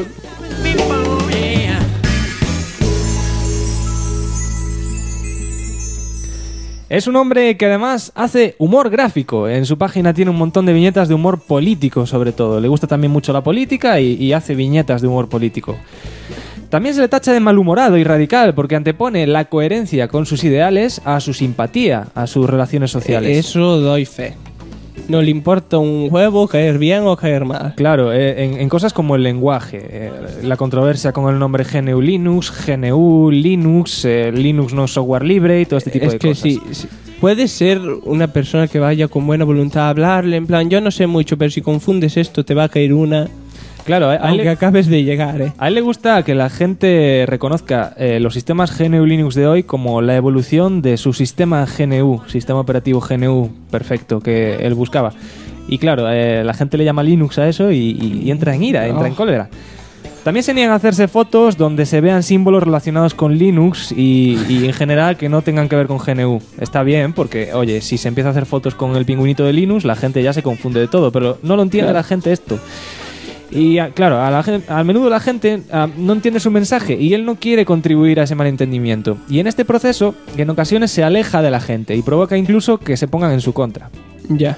Es un hombre que además hace humor gráfico. En su página tiene un montón de viñetas de humor político, sobre todo. Le gusta también mucho la política y hace viñetas de humor político. También se le tacha de malhumorado y radical porque antepone la coherencia con sus ideales a su simpatía, a sus relaciones sociales.
Eso doy fe. No le importa un huevo caer bien o caer mal.
Claro, en cosas como el lenguaje, la controversia con el nombre GNU Linux, GNU Linux, Linux no es software libre y todo este tipo de cosas.
Es que sí. Puede ser una persona que vaya con buena voluntad a hablarle, en plan, yo no sé mucho, pero si confundes esto te va a caer una...
Claro,
aunque acabes de llegar,
A él le gusta que la gente reconozca los sistemas GNU Linux de hoy como la evolución de su sistema GNU, sistema operativo GNU perfecto que él buscaba. Y claro, la gente le llama Linux a eso y entra en ira, entra en cólera. También se niegan a hacerse fotos donde se vean símbolos relacionados con Linux y en general que no tengan que ver con GNU. Está bien porque, oye, si se empieza a hacer fotos con el pingüinito de Linux, la gente ya se confunde de todo, pero no lo entiende la gente esto. Y claro, a menudo la gente no entiende su mensaje y él no quiere contribuir a ese malentendimiento. Y en este proceso, en ocasiones se aleja de la gente y provoca incluso que se pongan en su contra.
Ya.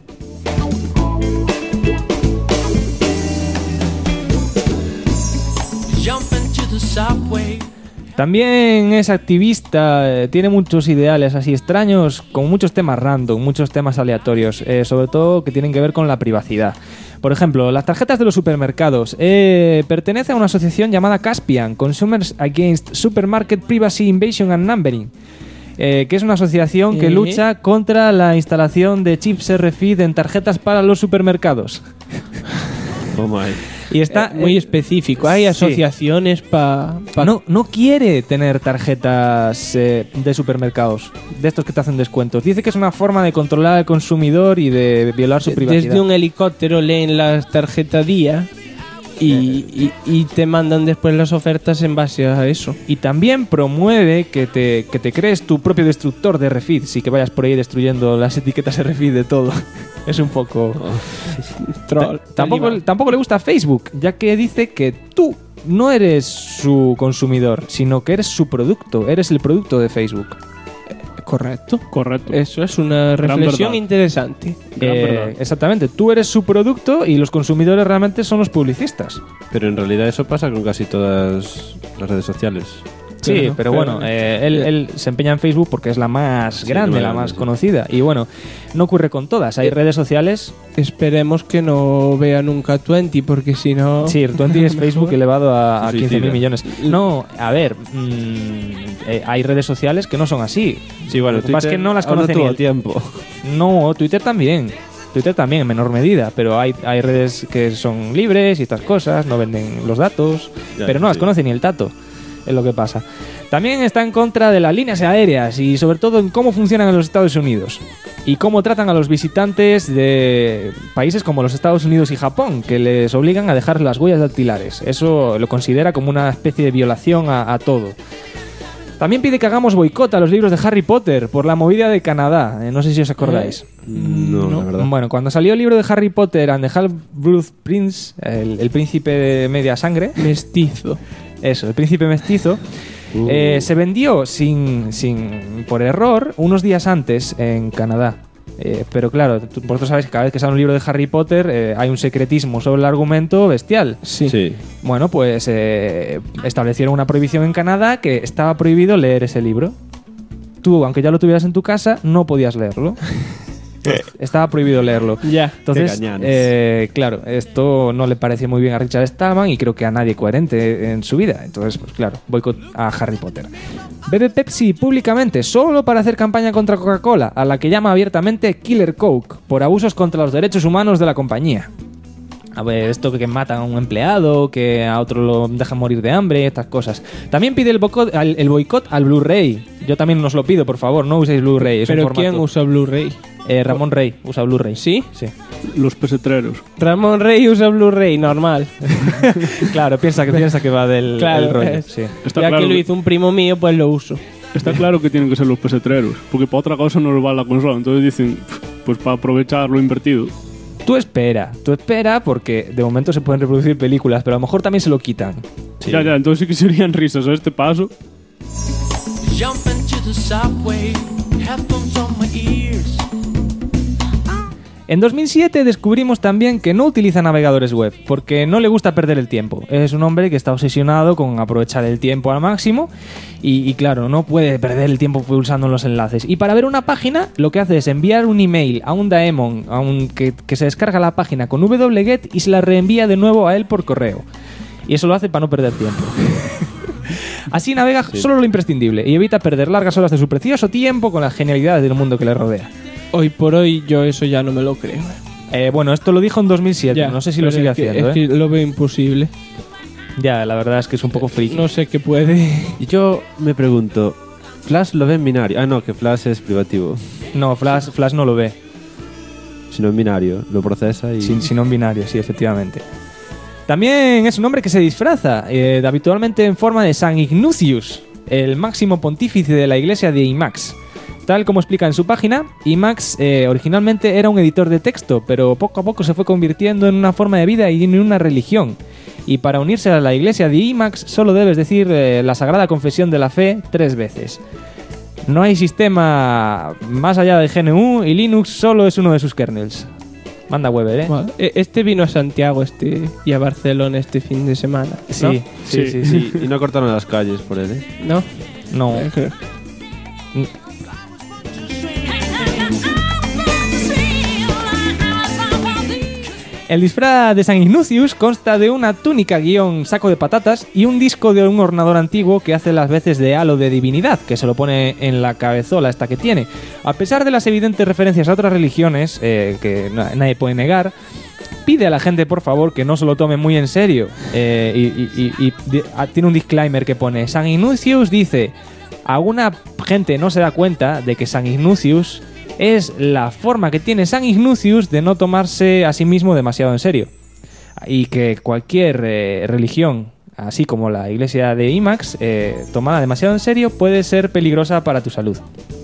También es activista, tiene muchos ideales así extraños, con muchos temas random, muchos temas aleatorios, sobre todo que tienen que ver con la privacidad. Por ejemplo, las tarjetas de los supermercados. Pertenece a una asociación llamada Caspian, Consumers Against Supermarket Privacy Invasion and Numbering, que es una asociación que lucha contra la instalación de chips RFID en tarjetas para los supermercados.
Oh my.
Y está
muy específico. Hay asociaciones para...
No quiere tener tarjetas de supermercados, de estos que te hacen descuentos. Dice que es una forma de controlar al consumidor y de violar su privacidad.
Desde un helicóptero leen las tarjetas día y te mandan después las ofertas en base a eso.
Y también promueve que te crees tu propio destructor de RFID, sí, que vayas por ahí destruyendo las etiquetas RFID de todo. Es un poco...
troll.
Tampoco le gusta Facebook, ya que dice que tú no eres su consumidor, sino que eres su producto, eres el producto de Facebook.
Correcto.
Correcto.
Eso es una reflexión interesante.
Exactamente, tú eres su producto y los consumidores realmente son los publicistas.
Pero en realidad eso pasa con casi todas las redes sociales.
Sí, pero bueno, él se empeña en Facebook porque es la más grande, la más conocida. Y bueno, no ocurre con todas. Hay redes sociales...
Esperemos que no vea nunca Twenty, porque si no...
Sí, Twenty es Facebook elevado a 15.000 millones. No, a ver, hay redes sociales que no son así.
Sí, bueno,
lo que pasa es que no las conoce ni el
tiempo.
No, Twitter también. Twitter también en menor medida, pero hay redes que son libres y estas cosas, no venden los datos, pero no las conoce ni el tato. Es lo que pasa. También está en contra de las líneas aéreas y sobre todo en cómo funcionan en los Estados Unidos y cómo tratan a los visitantes de países como los Estados Unidos y Japón, que les obligan a dejar las huellas dactilares. Eso lo considera como una especie de violación a todo. También pide que hagamos boicot a los libros de Harry Potter por la movida de Canadá. No sé si os acordáis.
No, la verdad.
Bueno, cuando salió el libro de Harry Potter and the Half-Blood Prince, el príncipe de media sangre...
Mestizo.
Eso, el príncipe mestizo. Se vendió por error unos días antes en Canadá. Pero claro, vosotros sabéis que cada vez que sale un libro de Harry Potter hay un secretismo sobre el argumento bestial.
Sí.
Bueno, pues establecieron una prohibición en Canadá que estaba prohibido leer ese libro. Tú, aunque ya lo tuvieras en tu casa, no podías leerlo. estaba prohibido leerlo.
Ya.
Entonces, claro, esto no le pareció muy bien a Richard Stallman y creo que a nadie coherente en su vida. Entonces, pues claro, boicot a Harry Potter. Bebe Pepsi públicamente solo para hacer campaña contra Coca-Cola, a la que llama abiertamente Killer Coke, por abusos contra los derechos humanos de la compañía. A ver, esto que matan a un empleado, que a otro lo dejan morir de hambre, estas cosas. También pide el boicot al Blu-ray. Yo también os lo pido, por favor, no uséis Blu-ray. Es
¿Pero
un
quién usa Blu-ray?
Ramón Rey usa Blu-ray.
¿Sí?
Sí.
Los pesetreros.
Ramón Rey usa Blu-ray, normal.
Claro, piensa que va del
Claro,
rollo. Sí.
Está
ya
claro
que lo hizo un primo mío, pues lo uso.
Está claro que tienen que ser los pesetreros, porque para otra cosa no les va la consola. Entonces dicen, pues para aprovechar lo invertido.
Tú espera, porque de momento se pueden reproducir películas, pero a lo mejor también se lo quitan.
Sí. Ya, entonces sí que serían risas a este paso. En 2007 descubrimos también que no utiliza navegadores web, porque no le gusta perder el tiempo. Es un hombre que está obsesionado con aprovechar el tiempo al máximo y claro, no puede perder el tiempo pulsando en los enlaces. Y para ver una página, lo que hace es enviar un email a un daemon que se descarga la página con wget y se la reenvía de nuevo a él por correo. Y eso lo hace para no perder tiempo. Así navega solo lo imprescindible y evita perder largas horas de su precioso tiempo con las genialidades del mundo que le rodea.
Hoy por hoy yo eso ya no me lo creo.
Bueno, esto lo dijo en 2007,
Ya,
no sé si lo sigue haciendo.
Es que lo veo imposible.
Ya, la verdad es que es un poco friki.
No sé qué puede.
Y yo me pregunto, ¿Flash lo ve en binario? Ah, no, que Flash es privativo.
No, Flash no lo ve.
Sino en binario, lo procesa y...
Sino en binario, sí, efectivamente. También es un hombre que se disfraza, habitualmente en forma de San Ignatius, el máximo pontífice de la iglesia de IMAX. Tal como explica en su página, IMAX originalmente era un editor de texto, pero poco a poco se fue convirtiendo en una forma de vida y en una religión. Y para unirse a la iglesia de IMAX solo debes decir la Sagrada Confesión de la Fe 3 veces. No hay sistema más allá de GNU y Linux solo es uno de sus kernels. Manda Weber, ¿eh?
Bueno, este vino a Santiago y a Barcelona este fin de semana, ¿no?
Sí.
Y no cortaron las calles por él, ¿eh?
¿No?
No. El disfraz de San Ignatius consta de una túnica guión saco de patatas y un disco de un ordenador antiguo que hace las veces de halo de divinidad, que se lo pone en la cabezola esta que tiene. A pesar de las evidentes referencias a otras religiones, que nadie puede negar, pide a la gente, por favor, que no se lo tome muy en serio. Tiene un disclaimer que pone: San Ignatius dice, alguna gente no se da cuenta de que San Ignatius es la forma que tiene San Ignatius de no tomarse a sí mismo demasiado en serio. Y que cualquier religión, así como la iglesia de IMAX, tomada demasiado en serio, puede ser peligrosa para tu salud.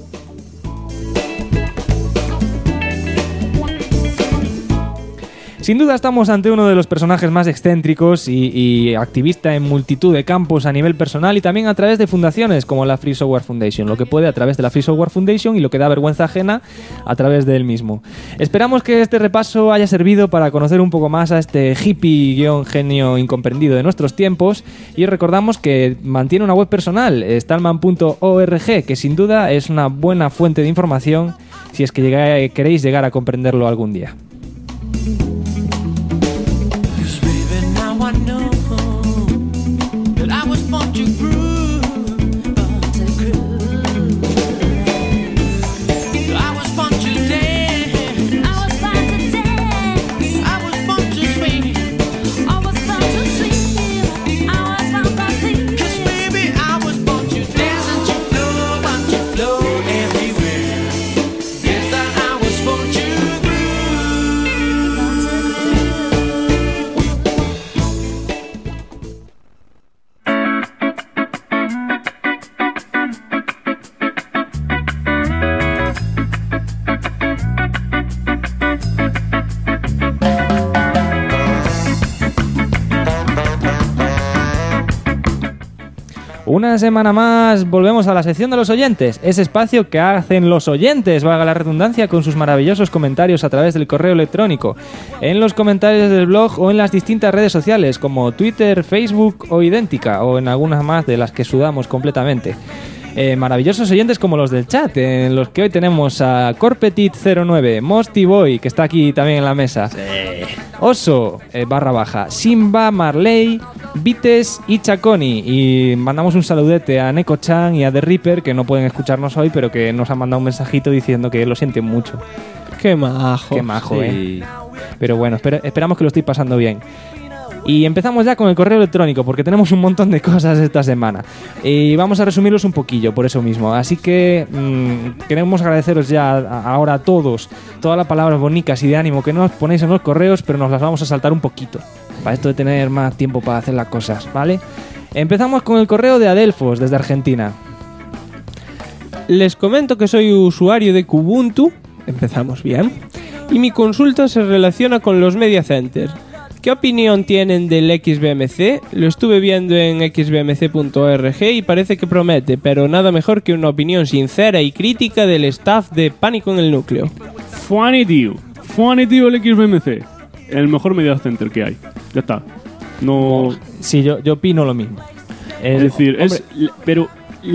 Sin duda estamos ante uno de los personajes más excéntricos y activista en multitud de campos a nivel personal y también a través de fundaciones como la Free Software Foundation, lo que puede a través de la Free Software Foundation y lo que da vergüenza ajena a través de él mismo. Esperamos que este repaso haya servido para conocer un poco más a este hippie-genio incomprendido de nuestros tiempos y recordamos que mantiene una web personal, stallman.org, que sin duda es una buena fuente de información si es que queréis llegar a comprenderlo algún día. Una semana más volvemos a la sección de los oyentes, ese espacio que hacen los oyentes, valga la redundancia, con sus maravillosos comentarios a través del correo electrónico, en los comentarios del blog o en las distintas redes sociales como Twitter, Facebook o Idéntica, o en algunas más de las que sudamos completamente.
maravillosos oyentes como los del chat, en los que hoy tenemos a Corpetit09, Mosty Boy, que está aquí también en la mesa, Oso, _, Simba, Marley, Vites y Chaconi. Y mandamos un saludete a Neko-chan y a The Reaper, que no pueden escucharnos hoy, pero que nos han mandado un mensajito diciendo que lo sienten mucho.
Qué majo.
Qué majo,
Sí.
Pero bueno, esperamos que lo estéis pasando bien. Y empezamos ya con el correo electrónico, porque tenemos un montón de cosas esta semana. Y vamos a resumirlos un poquillo, por eso mismo. Así que queremos agradeceros ya ahora a todos todas las palabras bonitas y de ánimo que nos ponéis en los correos, pero nos las vamos a saltar un poquito, para esto de tener más tiempo para hacer las cosas, ¿vale? Empezamos con el correo de Adelfos, desde Argentina.
Les comento que soy usuario de Kubuntu. Empezamos bien. Y mi consulta se relaciona con los media centers. ¿Qué opinión tienen del XBMC? Lo estuve viendo en xbmc.org y parece que promete, pero nada mejor que una opinión sincera y crítica del staff de Pánico en el Núcleo.
Funny tío el XBMC. El mejor media center que hay. Ya está. No...
Sí, yo opino lo mismo.
Es decir, pero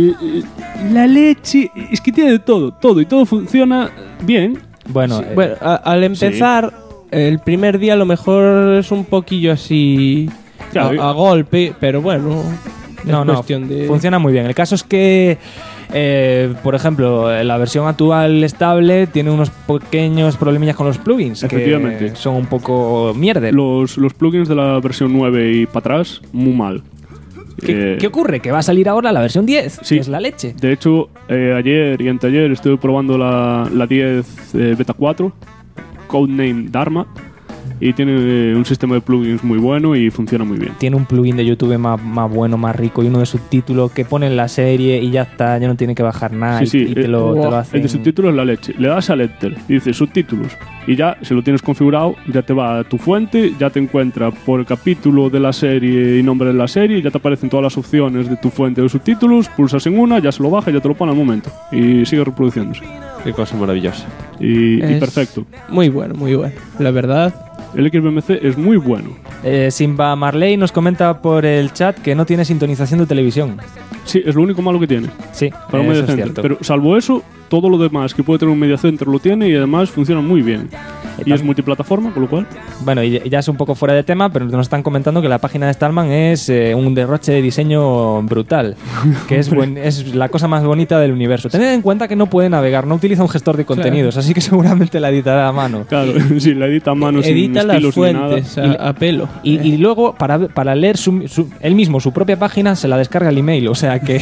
la leche es que tiene de todo y todo funciona bien.
Bueno,
Bueno, al empezar, el primer día a lo mejor es un poquillo así
Claro,
a golpe, pero bueno, es
no,
cuestión de...
funciona muy bien. El caso es que, por ejemplo, la versión actual estable tiene unos pequeños problemillas con los plugins,
Efectivamente.
que son un poco mierder.
Los plugins de la versión 9 y para atrás, muy mal.
¿Qué ocurre? Que va a salir ahora la versión 10,
Sí.
que es la leche.
De hecho, ayer y anteayer estuve probando la 10 Beta 4, Codename Dharma, y tiene un sistema de plugins muy bueno y funciona muy bien.
Tiene un plugin de YouTube más bueno, más rico, y uno de subtítulos que pone en la serie y ya está, ya no tiene que bajar nada.
Sí,
y te lo hacen.
El de subtítulos es la leche. Le das al Enter y dices subtítulos y ya, si lo tienes configurado, ya te va a tu fuente, ya te encuentra por el capítulo de la serie y nombre de la serie, ya te aparecen todas las opciones de tu fuente de subtítulos, pulsas en una, ya se lo baja y ya te lo pone al momento y sigue reproduciéndose.
Qué cosa maravillosa.
Y
Es
perfecto.
Muy bueno, la verdad.
El XBMC es muy bueno.
Simba Marley nos comenta por el chat que no tiene sintonización de televisión.
Sí, es lo único malo que tiene
Sí,
para un
eso
media
es
center.
cierto.
Pero salvo eso, todo lo demás que puede tener un media center lo tiene y además funciona muy bien. Y es multiplataforma, con lo cual...
Bueno, y ya es un poco fuera de tema, pero nos están comentando que la página de Stallman es un derroche de diseño brutal, que es la cosa más bonita del universo. Tened en cuenta que no puede navegar, no utiliza un gestor de contenidos, así que seguramente la editará a mano.
Claro, sí, la edita a mano
Edita
sin
las
estilos ni nada.
fuentes a pelo.
Y luego, para leer él mismo su propia página, se la descarga el email, o sea que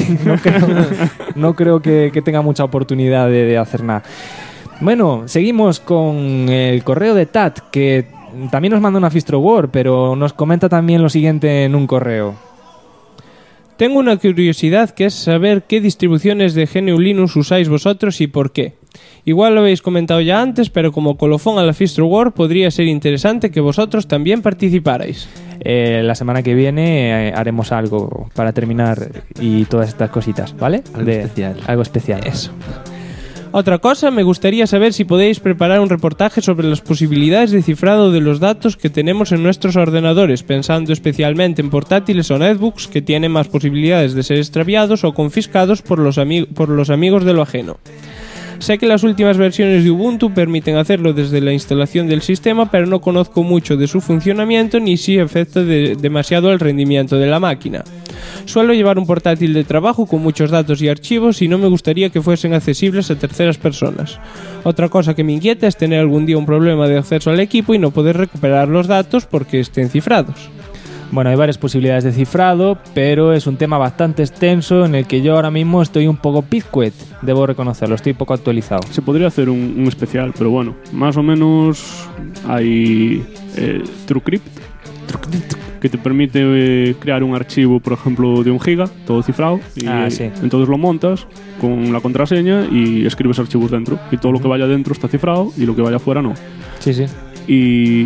no creo que tenga mucha oportunidad de hacer nada. Bueno, seguimos con el correo de Tat, que también nos manda una Fistrowar, pero nos comenta también lo siguiente en un correo.
Tengo una curiosidad que es saber qué distribuciones de GNU Linux usáis vosotros y por qué. Igual lo habéis comentado ya antes, pero como colofón a la Fistrowar podría ser interesante que vosotros también participarais.
La semana que viene haremos algo para terminar y todas estas cositas, ¿vale? Algo especial.
Eso. Otra cosa, me gustaría saber si podéis preparar un reportaje sobre las posibilidades de cifrado de los datos que tenemos en nuestros ordenadores, pensando especialmente en portátiles o netbooks que tienen más posibilidades de ser extraviados o confiscados por los amigos de lo ajeno. Sé que las últimas versiones de Ubuntu permiten hacerlo desde la instalación del sistema, pero no conozco mucho de su funcionamiento ni si afecta demasiado al rendimiento de la máquina. Suelo llevar un portátil de trabajo con muchos datos y archivos y no me gustaría que fuesen accesibles a terceras personas. Otra cosa que me inquieta es tener algún día un problema de acceso al equipo y no poder recuperar los datos porque estén cifrados.
Bueno, hay varias posibilidades de cifrado, pero es un tema bastante extenso en el que yo ahora mismo estoy un poco pizcuet, debo reconocerlo, estoy poco actualizado.
Se podría hacer un especial, pero bueno, más o menos hay TrueCrypt, que te permite crear un archivo, por ejemplo, de 1 giga, todo cifrado, y
sí.
entonces lo montas con la contraseña y escribes archivos dentro, y todo lo que vaya dentro está cifrado y lo que vaya afuera no.
Sí, sí.
Y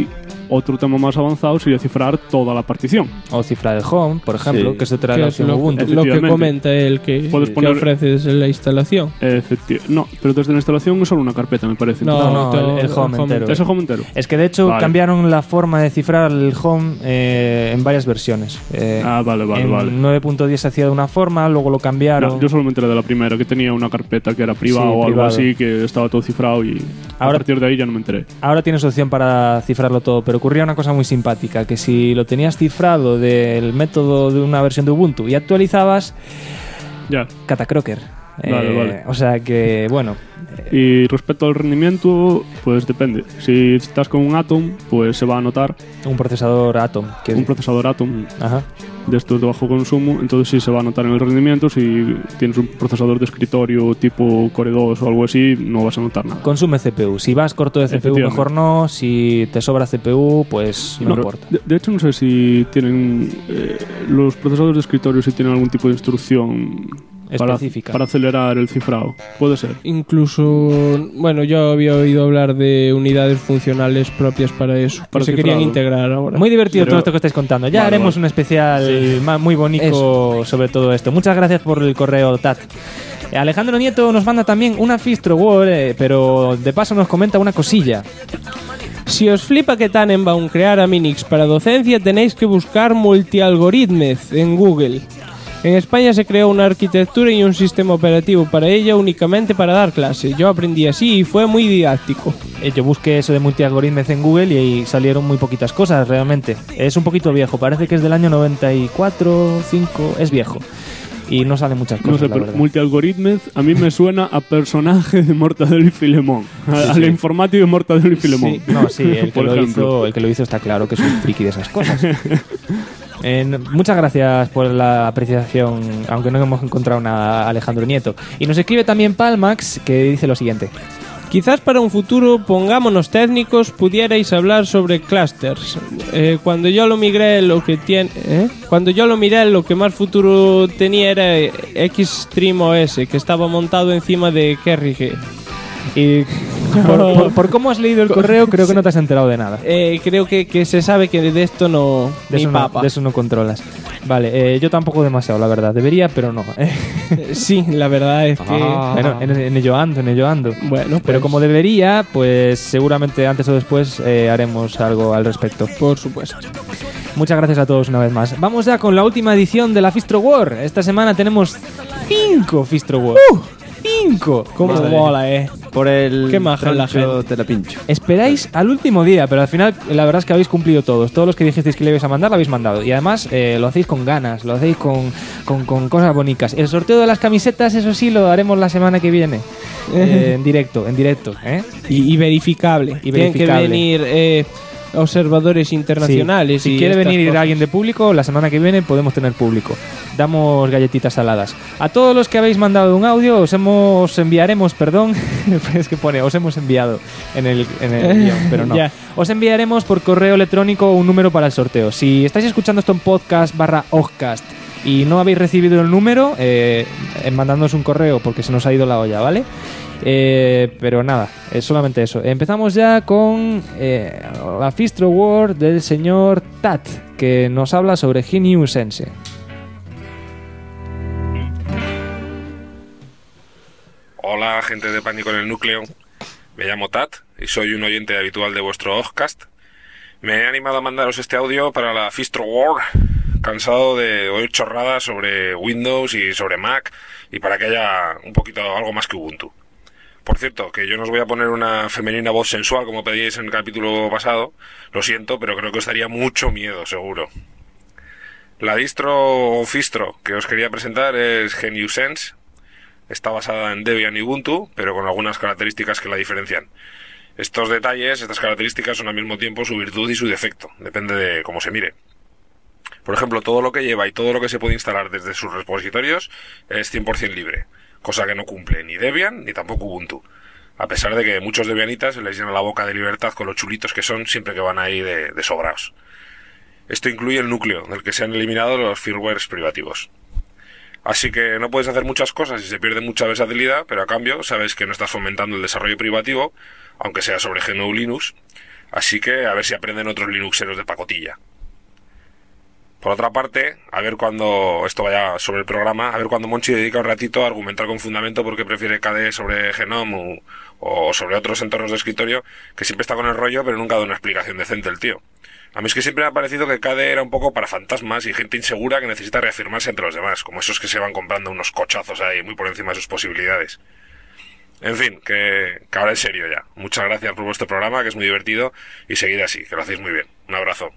otro tema más avanzado sería cifrar toda la partición.
O cifrar el home, por ejemplo, que eso te da la opción Ubuntu.
Lo que comenta el que ofrece desde la instalación.
No, pero desde la instalación es solo una carpeta, me parece.
No, el home entero.
Es el home entero.
Es que de hecho cambiaron la forma de cifrar el home en varias versiones.
Vale.
En 9.10 se hacía de una forma, luego lo cambiaron.
No, yo solo me enteré de la primera, que tenía una carpeta que era privada o algo así, que estaba todo cifrado y a partir de ahí ya no me enteré.
Ahora tienes opción para cifrarlo todo, pero ocurría una cosa muy simpática, que si lo tenías cifrado del método de una versión de Ubuntu y actualizabas, catacroker.
Vale.
O sea que, bueno.
Y respecto al rendimiento, pues depende. Si estás con un Atom, pues se va a notar.
Un procesador Atom.
Procesador Atom.
Ajá.
De estos de bajo consumo, entonces sí se va a notar en el rendimiento. Si tienes un procesador de escritorio tipo Core 2 o algo así, no vas a notar nada.
Consume CPU. Si vas corto de CPU, mejor no. Si te sobra CPU, pues no importa.
De hecho, no sé si tienen los procesadores de escritorio, si tienen algún tipo de instrucción
específica
para acelerar el cifrado. Puede ser.
Incluso, bueno, yo había oído hablar de unidades funcionales propias para eso, que se querían integrar ahora.
Muy divertido todo esto que estáis contando. Ya haremos un especial muy bonito sobre todo esto. Muchas gracias por el correo, Tat. Alejandro Nieto nos manda también una Fistro-Word, pero de paso nos comenta una cosilla.
Si os flipa que Tannenbaum creara Minix para docencia, tenéis que buscar Multialgorithmez en Google. En España se creó una arquitectura y un sistema operativo para ella únicamente para dar clase. Yo aprendí así y fue muy didáctico.
Yo busqué eso de multialgoritmos en Google y ahí salieron muy poquitas cosas realmente. Es un poquito viejo, parece que es del año 94, 5, es viejo. Y no salen muchas cosas,
no sé,
la
pero
verdad.
Multialgorithmez a mí me suena a personaje de Mortadelo y Filemón. Al informático de Mortadelo y Filemón.
Sí. No, sí, el que lo hizo está claro que es un friki de esas cosas. Muchas gracias por la apreciación, aunque no hemos encontrado nada a Alejandro Nieto. Y nos escribe también Palmax, que dice lo siguiente.
Quizás para un futuro, pongámonos técnicos, pudierais hablar sobre clusters. Cuando yo lo miré, lo que más futuro tenía era Xstream.os, que estaba montado encima de Kerrig.
Y por cómo has leído el correo, creo que no te has enterado de nada.
Creo que se sabe que de esto no...
De eso no controlas. Vale, yo tampoco demasiado, la verdad. Debería, pero no.
Sí, la verdad es que...
Bueno, en ello ando. Bueno, pues... Pero como debería, pues seguramente antes o después haremos algo al respecto.
Por supuesto.
Muchas gracias a todos una vez más. Vamos ya con la última edición de la Fistro-Word. Esta semana tenemos 5 Fistro-Word. 5.
¿Cómo mola,
Por el
qué maja la gente.
Te la pincho.
Esperáis al último día, pero al final la verdad es que habéis cumplido todos. Todos los que dijisteis que le ibais a mandar, lo habéis mandado. Y además lo hacéis con ganas, lo hacéis con cosas bonitas. El sorteo de las camisetas, eso sí, lo haremos la semana que viene. En directo.
Y verificable. Tienen que venir... observadores internacionales.
Sí. Si quiere venir alguien de público, la semana que viene podemos tener público. Damos galletitas saladas. A todos los que habéis mandado un audio, os enviaremos, es que pone, os hemos enviado en el guión, pero no. Os enviaremos por correo electrónico un número para el sorteo. Si estáis escuchando esto en podcast/Ogcast y no habéis recibido el número, mandándonos un correo porque se nos ha ido la olla, ¿vale? Pero nada, es solamente eso. Empezamos ya con la Fistro-Word del señor Tat, que nos habla sobre GNU Sense.
Hola, gente de Pánico en el Núcleo. Me llamo Tat y soy un oyente habitual de vuestro Ogcast. Me he animado a mandaros este audio para la Fistro-Word, cansado de oír chorradas sobre Windows y sobre Mac, y para que haya un poquito algo más que Ubuntu. Por cierto, que yo no os voy a poner una femenina voz sensual como pedíais en el capítulo pasado. Lo siento, pero creo que os daría mucho miedo, seguro. La distro o Fistro que os quería presentar es GNU Sense. Está basada en Debian y Ubuntu, pero con algunas características que la diferencian. Estos detalles, estas características son al mismo tiempo su virtud y su defecto. Depende de cómo se mire. Por ejemplo, todo lo que lleva y todo lo que se puede instalar desde sus repositorios es 100% libre. Cosa que no cumple ni Debian ni tampoco Ubuntu, a pesar de que muchos debianitas se les llena la boca de libertad con lo chulitos que son siempre que van ahí de sobraos. Esto incluye el núcleo, del que se han eliminado los firmwares privativos. Así que no puedes hacer muchas cosas y se pierde mucha versatilidad, pero a cambio sabes que no estás fomentando el desarrollo privativo, aunque sea sobre GNU Linux, Así que a ver si aprenden otros linuxeros de pacotilla. Por otra parte, a ver cuando esto vaya sobre el programa, a ver cuando Monchi dedica un ratito a argumentar con fundamento por qué prefiere KDE sobre Genome o sobre otros entornos de escritorio, que siempre está con el rollo, pero nunca da una explicación decente el tío. A mí es que siempre me ha parecido que KDE era un poco para fantasmas y gente insegura que necesita reafirmarse entre los demás, como esos que se van comprando unos cochazos ahí muy por encima de sus posibilidades. En fin, que ahora en serio ya. Muchas gracias por vuestro programa, que es muy divertido, y seguid así, que lo hacéis muy bien. Un abrazo.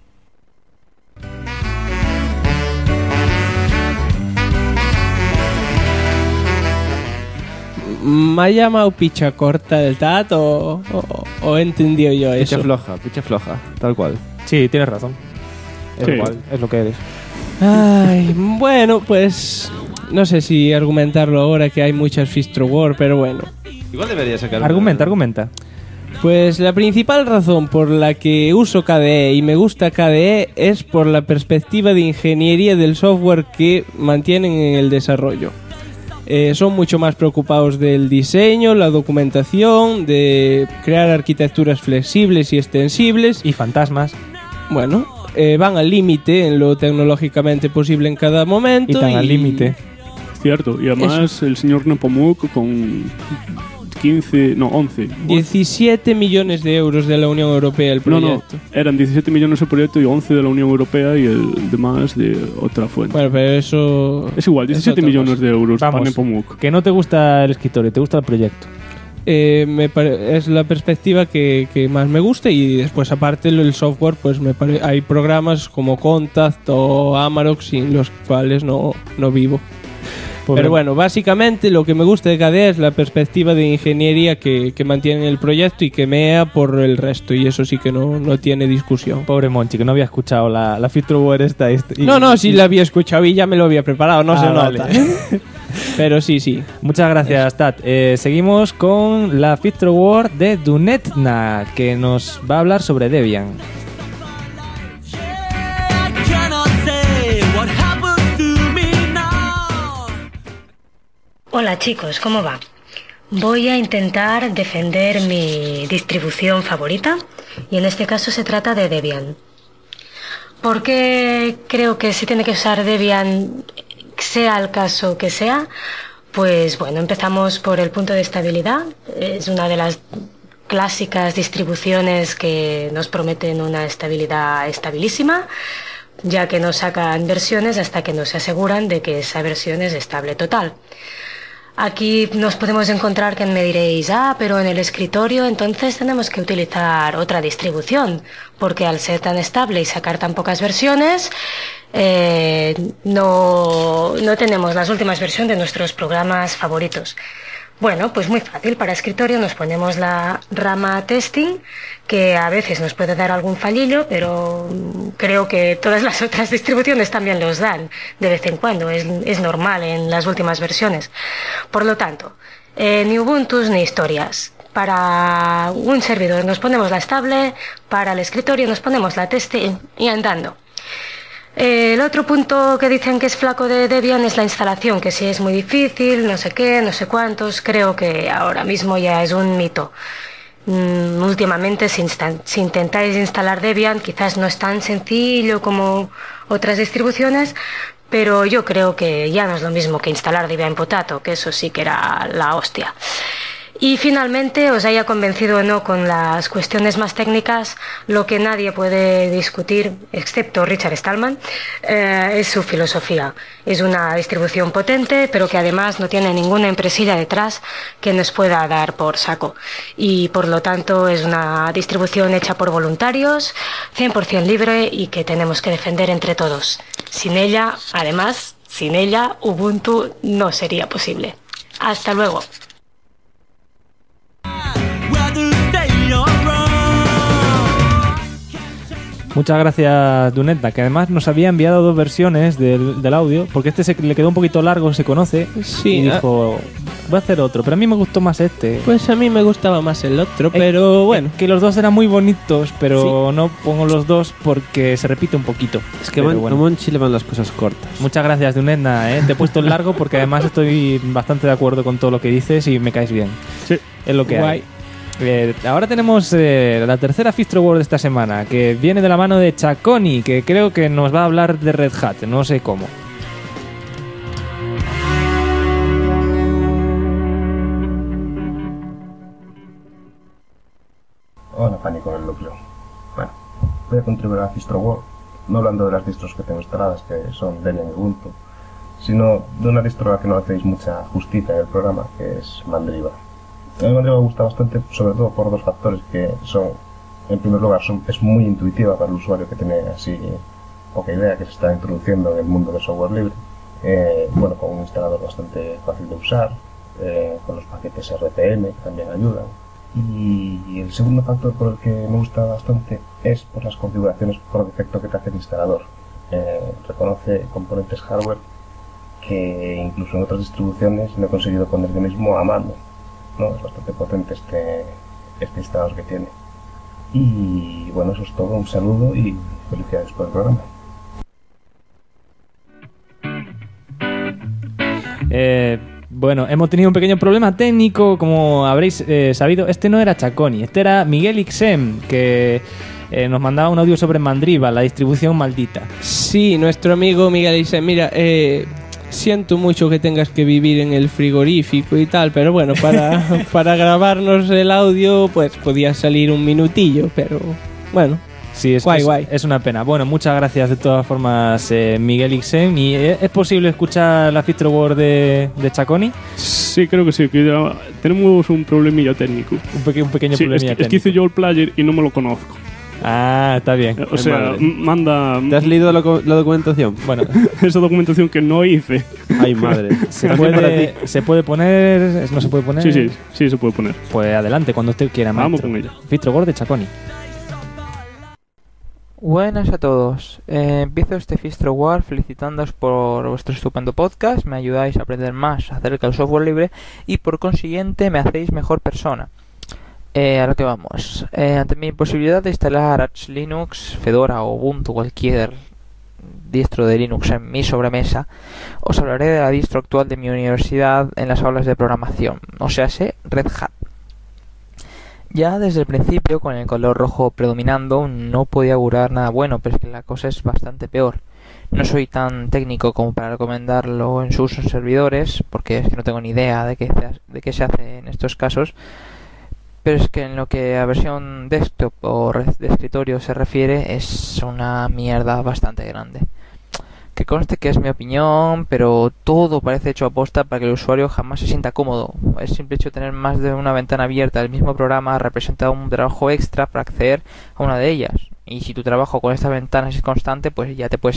¿Me ha llamado picha corta del TAT o he entendido yo eso?
Picha floja, tal cual.
Sí, tienes razón. Es
Sí.
igual, es lo que eres.
Ay, bueno, pues no sé si argumentarlo ahora que hay muchas Fistro War, pero bueno.
Igual debería sacar
Argumenta.
Pues la principal razón por la que uso KDE y me gusta KDE es por la perspectiva de ingeniería del software que mantienen en el desarrollo. Son mucho más preocupados del diseño, la documentación, de crear arquitecturas flexibles y extensibles.
Y fantasmas.
Bueno, van al límite en lo tecnológicamente posible en cada momento.
Y tan al límite.
Cierto, y además el señor Nepomuk con 11.
17 millones de euros de la Unión Europea el proyecto.
No, eran 17 millones el proyecto y 11 de la Unión Europea y el demás de otra fuente.
Bueno, pero eso...
Es igual, 17 millones de euros para
Vamos,
Nepomuk.
que no te gusta el escritorio, te gusta el proyecto.
Es la perspectiva que más me gusta, y después aparte el software, pues hay programas como Contact o Amarok sin los cuales no vivo. Pero bueno, básicamente lo que me gusta de KDE es la perspectiva de ingeniería que mantiene el proyecto y que mea por el resto, y eso sí que no tiene discusión.
Pobre Monchi, que no había escuchado la Featureware esta.
No, sí la había escuchado y ya me lo había preparado, no se nota.
Vale.
Pero sí.
Muchas gracias, Tat. Seguimos con la Featureware de Dunetna, que nos va a hablar sobre Debian.
Hola chicos, ¿cómo va? Voy a intentar defender mi distribución favorita, y en este caso se trata de Debian. ¿Por qué creo que se tiene que usar Debian, sea el caso que sea? Pues bueno, empezamos por el punto de estabilidad. Es una de las clásicas distribuciones que nos prometen una estabilidad estabilísima, ya que no sacan versiones hasta que no se aseguran de que esa versión es estable total. Aquí nos podemos encontrar que me diréis, pero en el escritorio entonces tenemos que utilizar otra distribución, porque al ser tan estable y sacar tan pocas versiones, no tenemos las últimas versiones de nuestros programas favoritos. Bueno, pues muy fácil. Para escritorio nos ponemos la rama testing, que a veces nos puede dar algún fallillo, pero creo que todas las otras distribuciones también los dan de vez en cuando. Es normal en las últimas versiones. Por lo tanto, ni Ubuntu ni historias. Para un servidor nos ponemos la estable, para el escritorio nos ponemos la testing y andando. El otro punto que dicen que es flaco de Debian es la instalación, que sí es muy difícil, no sé qué, no sé cuántos. Creo que ahora mismo ya es un mito. Últimamente, si intentáis instalar Debian, quizás no es tan sencillo como otras distribuciones, pero yo creo que ya no es lo mismo que instalar Debian Potato, que eso sí que era la hostia. Y finalmente, os haya convencido o no con las cuestiones más técnicas, lo que nadie puede discutir, excepto Richard Stallman, es su filosofía. Es una distribución potente, pero que además no tiene ninguna empresilla detrás que nos pueda dar por saco. Y por lo tanto es una distribución hecha por voluntarios, 100% libre, y que tenemos que defender entre todos. Sin ella, Ubuntu no sería posible. Hasta luego.
Muchas gracias, Dunetna, que además nos había enviado 2 versiones del audio, porque este le quedó un poquito largo, se conoce,
sí,
y dijo, voy a hacer otro, pero a mí me gustó más este.
Pues a mí me gustaba más el otro, pero bueno.
Que los dos eran muy bonitos, pero sí, no pongo los dos porque se repite un poquito.
Es que a Monchi le van las cosas cortas.
Muchas gracias, Dunetna, te he puesto el largo porque además estoy bastante de acuerdo con todo lo que dices y me caes bien.
Sí.
Es lo que hay.
Ahora tenemos la tercera Fistro World de esta semana, que viene de la mano de Chaconi, que creo que nos va a hablar de Red Hat, no sé cómo.
Hola, Pánico en el núcleo. Bueno, voy a contribuir a la Fistro World, no hablando de las distros que tengo instaladas, que son Debian y Ubuntu, sino de una distro a la que no hacéis mucha justicia en el programa, que es Mandriva. A mí Mandriva me gusta bastante, sobre todo por dos factores que son, en primer lugar, es muy intuitiva para el usuario que tiene así poca idea, que se está introduciendo en el mundo del software libre. Bueno, con un instalador bastante fácil de usar, con los paquetes RPM que también ayudan. Y el segundo factor por el que me gusta bastante es por las configuraciones por defecto que te hace el instalador. Reconoce componentes hardware que incluso en otras distribuciones no he conseguido poner yo mismo a mano, ¿no? Es bastante potente este instalador que tiene. Y bueno, eso es todo. Un saludo y felicidades por el programa.
Bueno, hemos tenido un pequeño problema técnico, como habréis sabido. Este no era Chaconi, este era Miguel Ixem, que nos mandaba un audio sobre Mandriva, la distribución maldita.
Sí, nuestro amigo Miguel Ixem. Mira, siento mucho que tengas que vivir en el frigorífico y tal, pero bueno, para grabarnos el audio, pues podía salir un minutillo, pero bueno.
Sí, guay. Es una pena. Bueno, muchas gracias de todas formas, Miguel Ixen. ¿Y es posible escuchar la Fistro World de Chaconi?
Sí, creo que sí, que ya tenemos un problemilla técnico.
Un pequeño
sí,
problemilla técnico.
Es que hice yo el player y no me lo conozco.
Ah, está bien.
O sea, manda...
¿Te has leído la documentación?
Bueno,
esa documentación que no hice.
Ay, madre.
¿Se puede poner? ¿No se puede poner?
Sí, se puede poner.
Pues adelante, cuando usted quiera, maestro.
Vamos con ella.
Fistro World de Chaconi.
Buenas a todos. Empiezo este Fistro World felicitándoos por vuestro estupendo podcast. Me ayudáis a aprender más acerca del software libre y por consiguiente me hacéis mejor persona. A lo que vamos. Ante mi imposibilidad de instalar Arch Linux, Fedora o Ubuntu, cualquier distro de Linux en mi sobremesa, os hablaré de la distro actual de mi universidad en las aulas de programación, o sea, Red Hat. Ya desde el principio, con el color rojo predominando, no podía augurar nada bueno, pero es que la cosa es bastante peor. No soy tan técnico como para recomendarlo en su uso en servidores, porque es que no tengo ni idea de qué se hace en estos casos, pero es que en lo que a versión desktop o de escritorio se refiere, es una mierda bastante grande. Que conste que es mi opinión, pero todo parece hecho a posta para que el usuario jamás se sienta cómodo. El simple hecho de tener más de una ventana abierta del mismo programa representa un trabajo extra para acceder a una de ellas. Y si tu trabajo con estas ventanas es constante, pues ya te puedes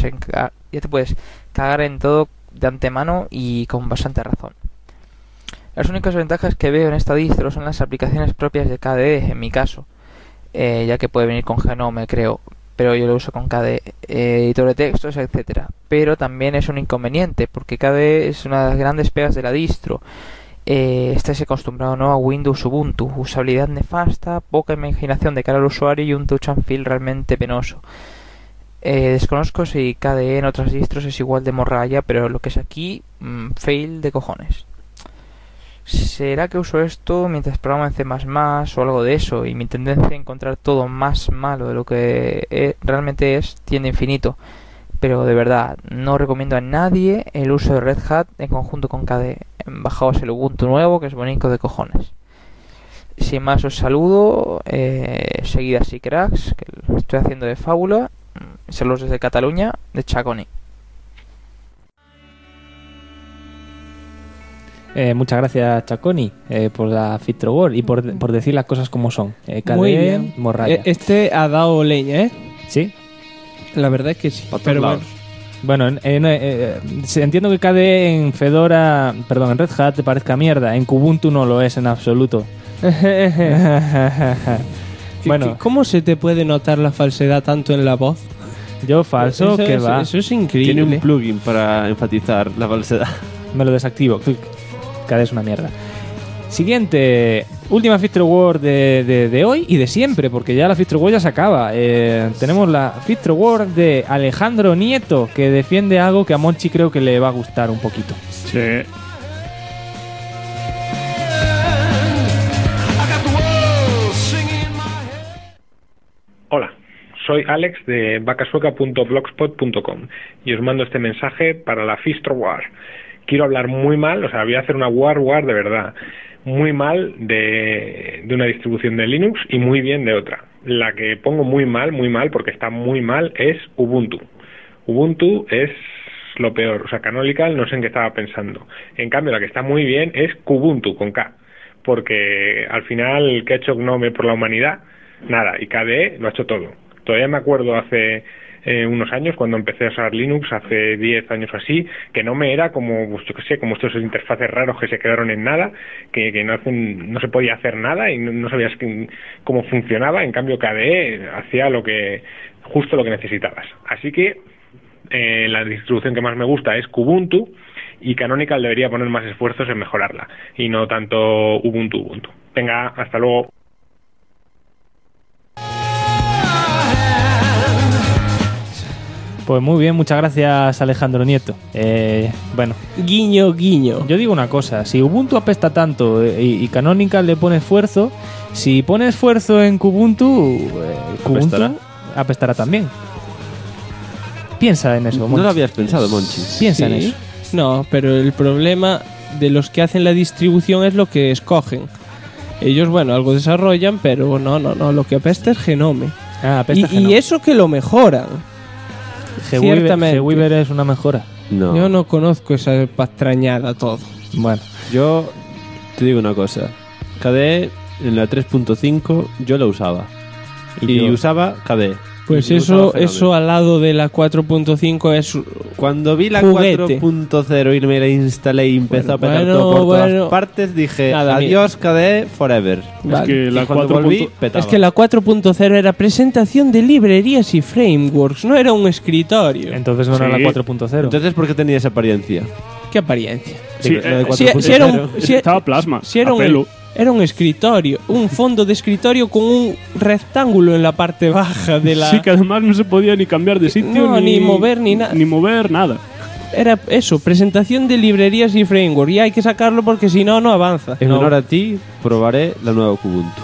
cagar en todo de antemano y con bastante razón. Las únicas ventajas que veo en esta distro son las aplicaciones propias de KDE, en mi caso, ya que puede venir con Genome, creo, pero yo lo uso con KDE, editor de textos, etcétera. Pero también es un inconveniente, porque KDE es una de las grandes pegas de la distro. Estáis acostumbrado, ¿no?, a Windows Ubuntu, usabilidad nefasta, poca imaginación de cara al usuario y un touch and feel realmente penoso. Desconozco si KDE en otras distros es igual de morralla, pero lo que es aquí, fail de cojones. ¿Será que uso esto mientras programo en C++ o algo de eso? Y mi tendencia a encontrar todo más malo de lo que realmente es tiende a infinito. Pero de verdad, no recomiendo a nadie el uso de Red Hat en conjunto con KDE. Bajaos el Ubuntu nuevo, que es bonito de cojones. Sin más, os saludo. Seguid así, cracks, que lo estoy haciendo de fábula. Saludos desde Cataluña, de Chaconi.
Muchas gracias, Chaconi, por la Fistro World y por decir las cosas como son. KDE,
muy bien.
Morralla.
Este ha dado leña, ¿eh?
Sí.
La verdad es que sí. Pero
bueno, entiendo que KDE en Fedora, perdón, en Red Hat te parezca mierda. En Kubuntu no lo es en absoluto.
Bueno, ¿cómo se te puede notar la falsedad tanto en la voz?
Yo falso, que va.
Eso es increíble.
Tiene un plugin para enfatizar la falsedad.
Me lo desactivo. KDE es una mierda. Siguiente, última Fistro World de hoy y de siempre, porque ya la Fistro World ya se acaba. Tenemos la Fistro World de Alejandro Nieto, que defiende algo que a Monchi creo que le va a gustar un poquito.
Sí.
soy Alex de vacasueca.blogspot.com y os mando este mensaje para la Fistro War. Quiero hablar muy mal, o sea, voy a hacer una war de verdad, muy mal de una distribución de Linux y muy bien de otra. La que pongo muy mal, porque está muy mal, es Ubuntu. Ubuntu es lo peor, o sea, Canonical no sé en qué estaba pensando. En cambio, la que está muy bien es Kubuntu, con K, porque al final, ¿qué ha hecho GNOME por la humanidad? Nada, y KDE lo ha hecho todo. Todavía me acuerdo hace unos años, cuando empecé a usar Linux, hace 10 años o así, que no me era como, pues, yo qué sé, como estos interfaces raros que se quedaron en nada, que no se podía hacer nada y no sabías cómo funcionaba. En cambio, KDE hacía justo lo que necesitabas. Así que la distribución que más me gusta es Kubuntu, y Canonical debería poner más esfuerzos en mejorarla, y no tanto Ubuntu. Venga, hasta luego.
Pues muy bien, muchas gracias, Alejandro Nieto. Bueno,
guiño, guiño.
Yo digo una cosa, si Ubuntu apesta tanto y Canonical le pone esfuerzo, si pone esfuerzo en Kubuntu, Kubuntu apestará también. Piensa en eso, Monchi.
No lo habías pensado, Monchi.
Piensa en eso.
No, pero el problema de los que hacen la distribución es lo que escogen. Ellos, bueno, algo desarrollan, pero no, lo que apesta es Genome.
Apesta
y eso que lo mejoran. Ciertamente.
Gweaver es una mejora.
No.
Yo no conozco esa patrañada todo.
Bueno, yo te digo una cosa. KDE en la 3.5 yo lo usaba. Y usaba KDE.
Pues eso al lado de la 4.5 es
cuando vi la
juguete.
4.0 y me la instalé y empezó a petar todo por todas partes, dije adiós KDE forever.
Es que la 4.0
es que la 4.0 era presentación de librerías y frameworks, no era un escritorio.
Entonces no era la 4.0.
Entonces, ¿por qué tenía esa apariencia?
¿Qué apariencia?
Estaba plasma,
era un escritorio, un fondo de escritorio con un rectángulo en la parte baja de la...
Sí, que además no se podía ni cambiar de sitio,
ni mover, ni nada.
Ni mover, nada.
Era eso, presentación de librerías y framework. Y hay que sacarlo porque si no, no avanza.
En honor a ti, probaré la nueva Kubuntu.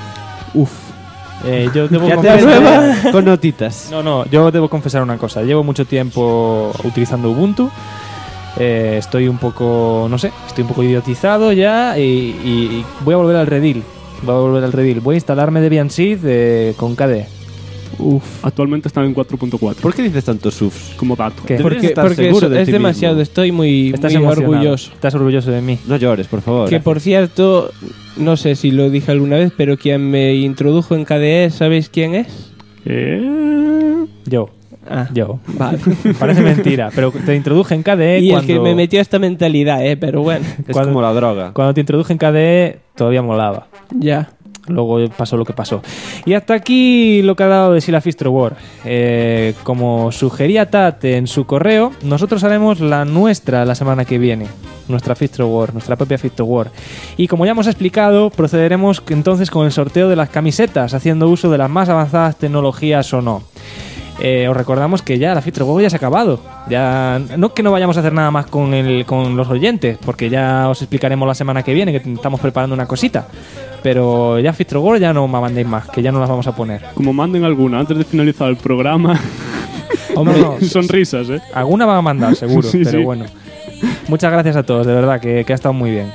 Yo debo
confesar con notitas.
No, yo debo confesar una cosa. Llevo mucho tiempo utilizando Ubuntu. Estoy un poco idiotizado ya y voy a volver al redil. Voy a instalarme Debian Seed con KDE.
Actualmente están en 4.4.
¿Por qué dices tantos SUFs?
Como dato.
Porque es demasiado. Estoy muy orgulloso.
Estás orgulloso de mí.
No llores, por favor.
Que por cierto, no sé si lo dije alguna vez, pero quien me introdujo en KDE, ¿sabéis quién es?
Yo. Yo.
Vale.
Parece mentira, pero te introduje en KDE
y el que me metió esta mentalidad, pero bueno.
Es como la droga.
Cuando te introduje en KDE todavía molaba.
Ya.
Luego pasó lo que pasó. Y hasta aquí lo que ha dado de sí la Fistro War. Como sugería Tat en su correo, nosotros haremos la nuestra la semana que viene. Nuestra Fistro War, nuestra propia Fistro War. Y como ya hemos explicado, procederemos entonces con el sorteo de las camisetas, haciendo uso de las más avanzadas tecnologías o no. Os recordamos que ya la Fistro War ya se ha acabado. Ya no que no vayamos a hacer nada más con los oyentes, porque ya os explicaremos la semana que viene, que estamos preparando una cosita. Pero ya Fistro War ya no me mandéis más, que ya no las vamos a poner.
Como manden alguna antes de finalizar el programa.
Hombre,
son risas, ¿eh?
Alguna van a mandar, seguro,
sí,
pero
sí.
Bueno. Muchas gracias a todos, de verdad, que ha estado muy bien.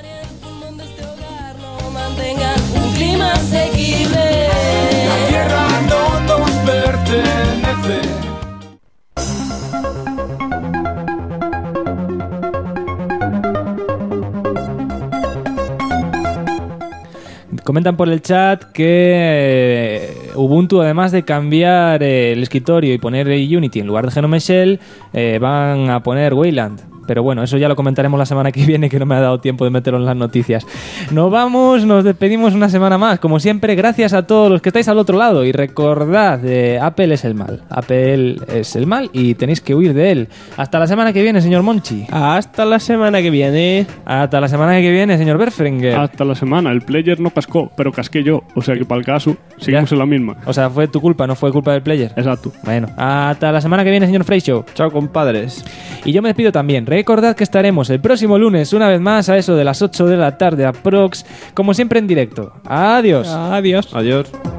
Un clima asequible. La tierra no nos pertenece.
Comentan por el chat que Ubuntu, además de cambiar el escritorio y poner Unity en lugar de Genome Shell, van a poner Wayland. Pero bueno, eso ya lo comentaremos la semana que viene, que no me ha dado tiempo de meterlo en las noticias. Nos vamos, nos despedimos una semana más. Como siempre, gracias a todos los que estáis al otro lado. Y recordad, Apple es el mal. Apple es el mal y tenéis que huir de él. Hasta la semana que viene, señor Monchi.
Hasta la semana que viene.
Hasta la semana que viene, señor Berfringer.
Hasta la semana. El player no cascó, pero casqué yo. O sea que para el caso, seguimos en la misma.
O sea, fue tu culpa, no fue culpa del player.
Exacto.
Bueno, hasta la semana que viene, señor Freixo.
Chao, compadres.
Y yo me despido también. Recordad que estaremos el próximo lunes, una vez más, a eso de las 8 de la tarde aprox, como siempre en directo. Adiós.
Adiós.
Adiós.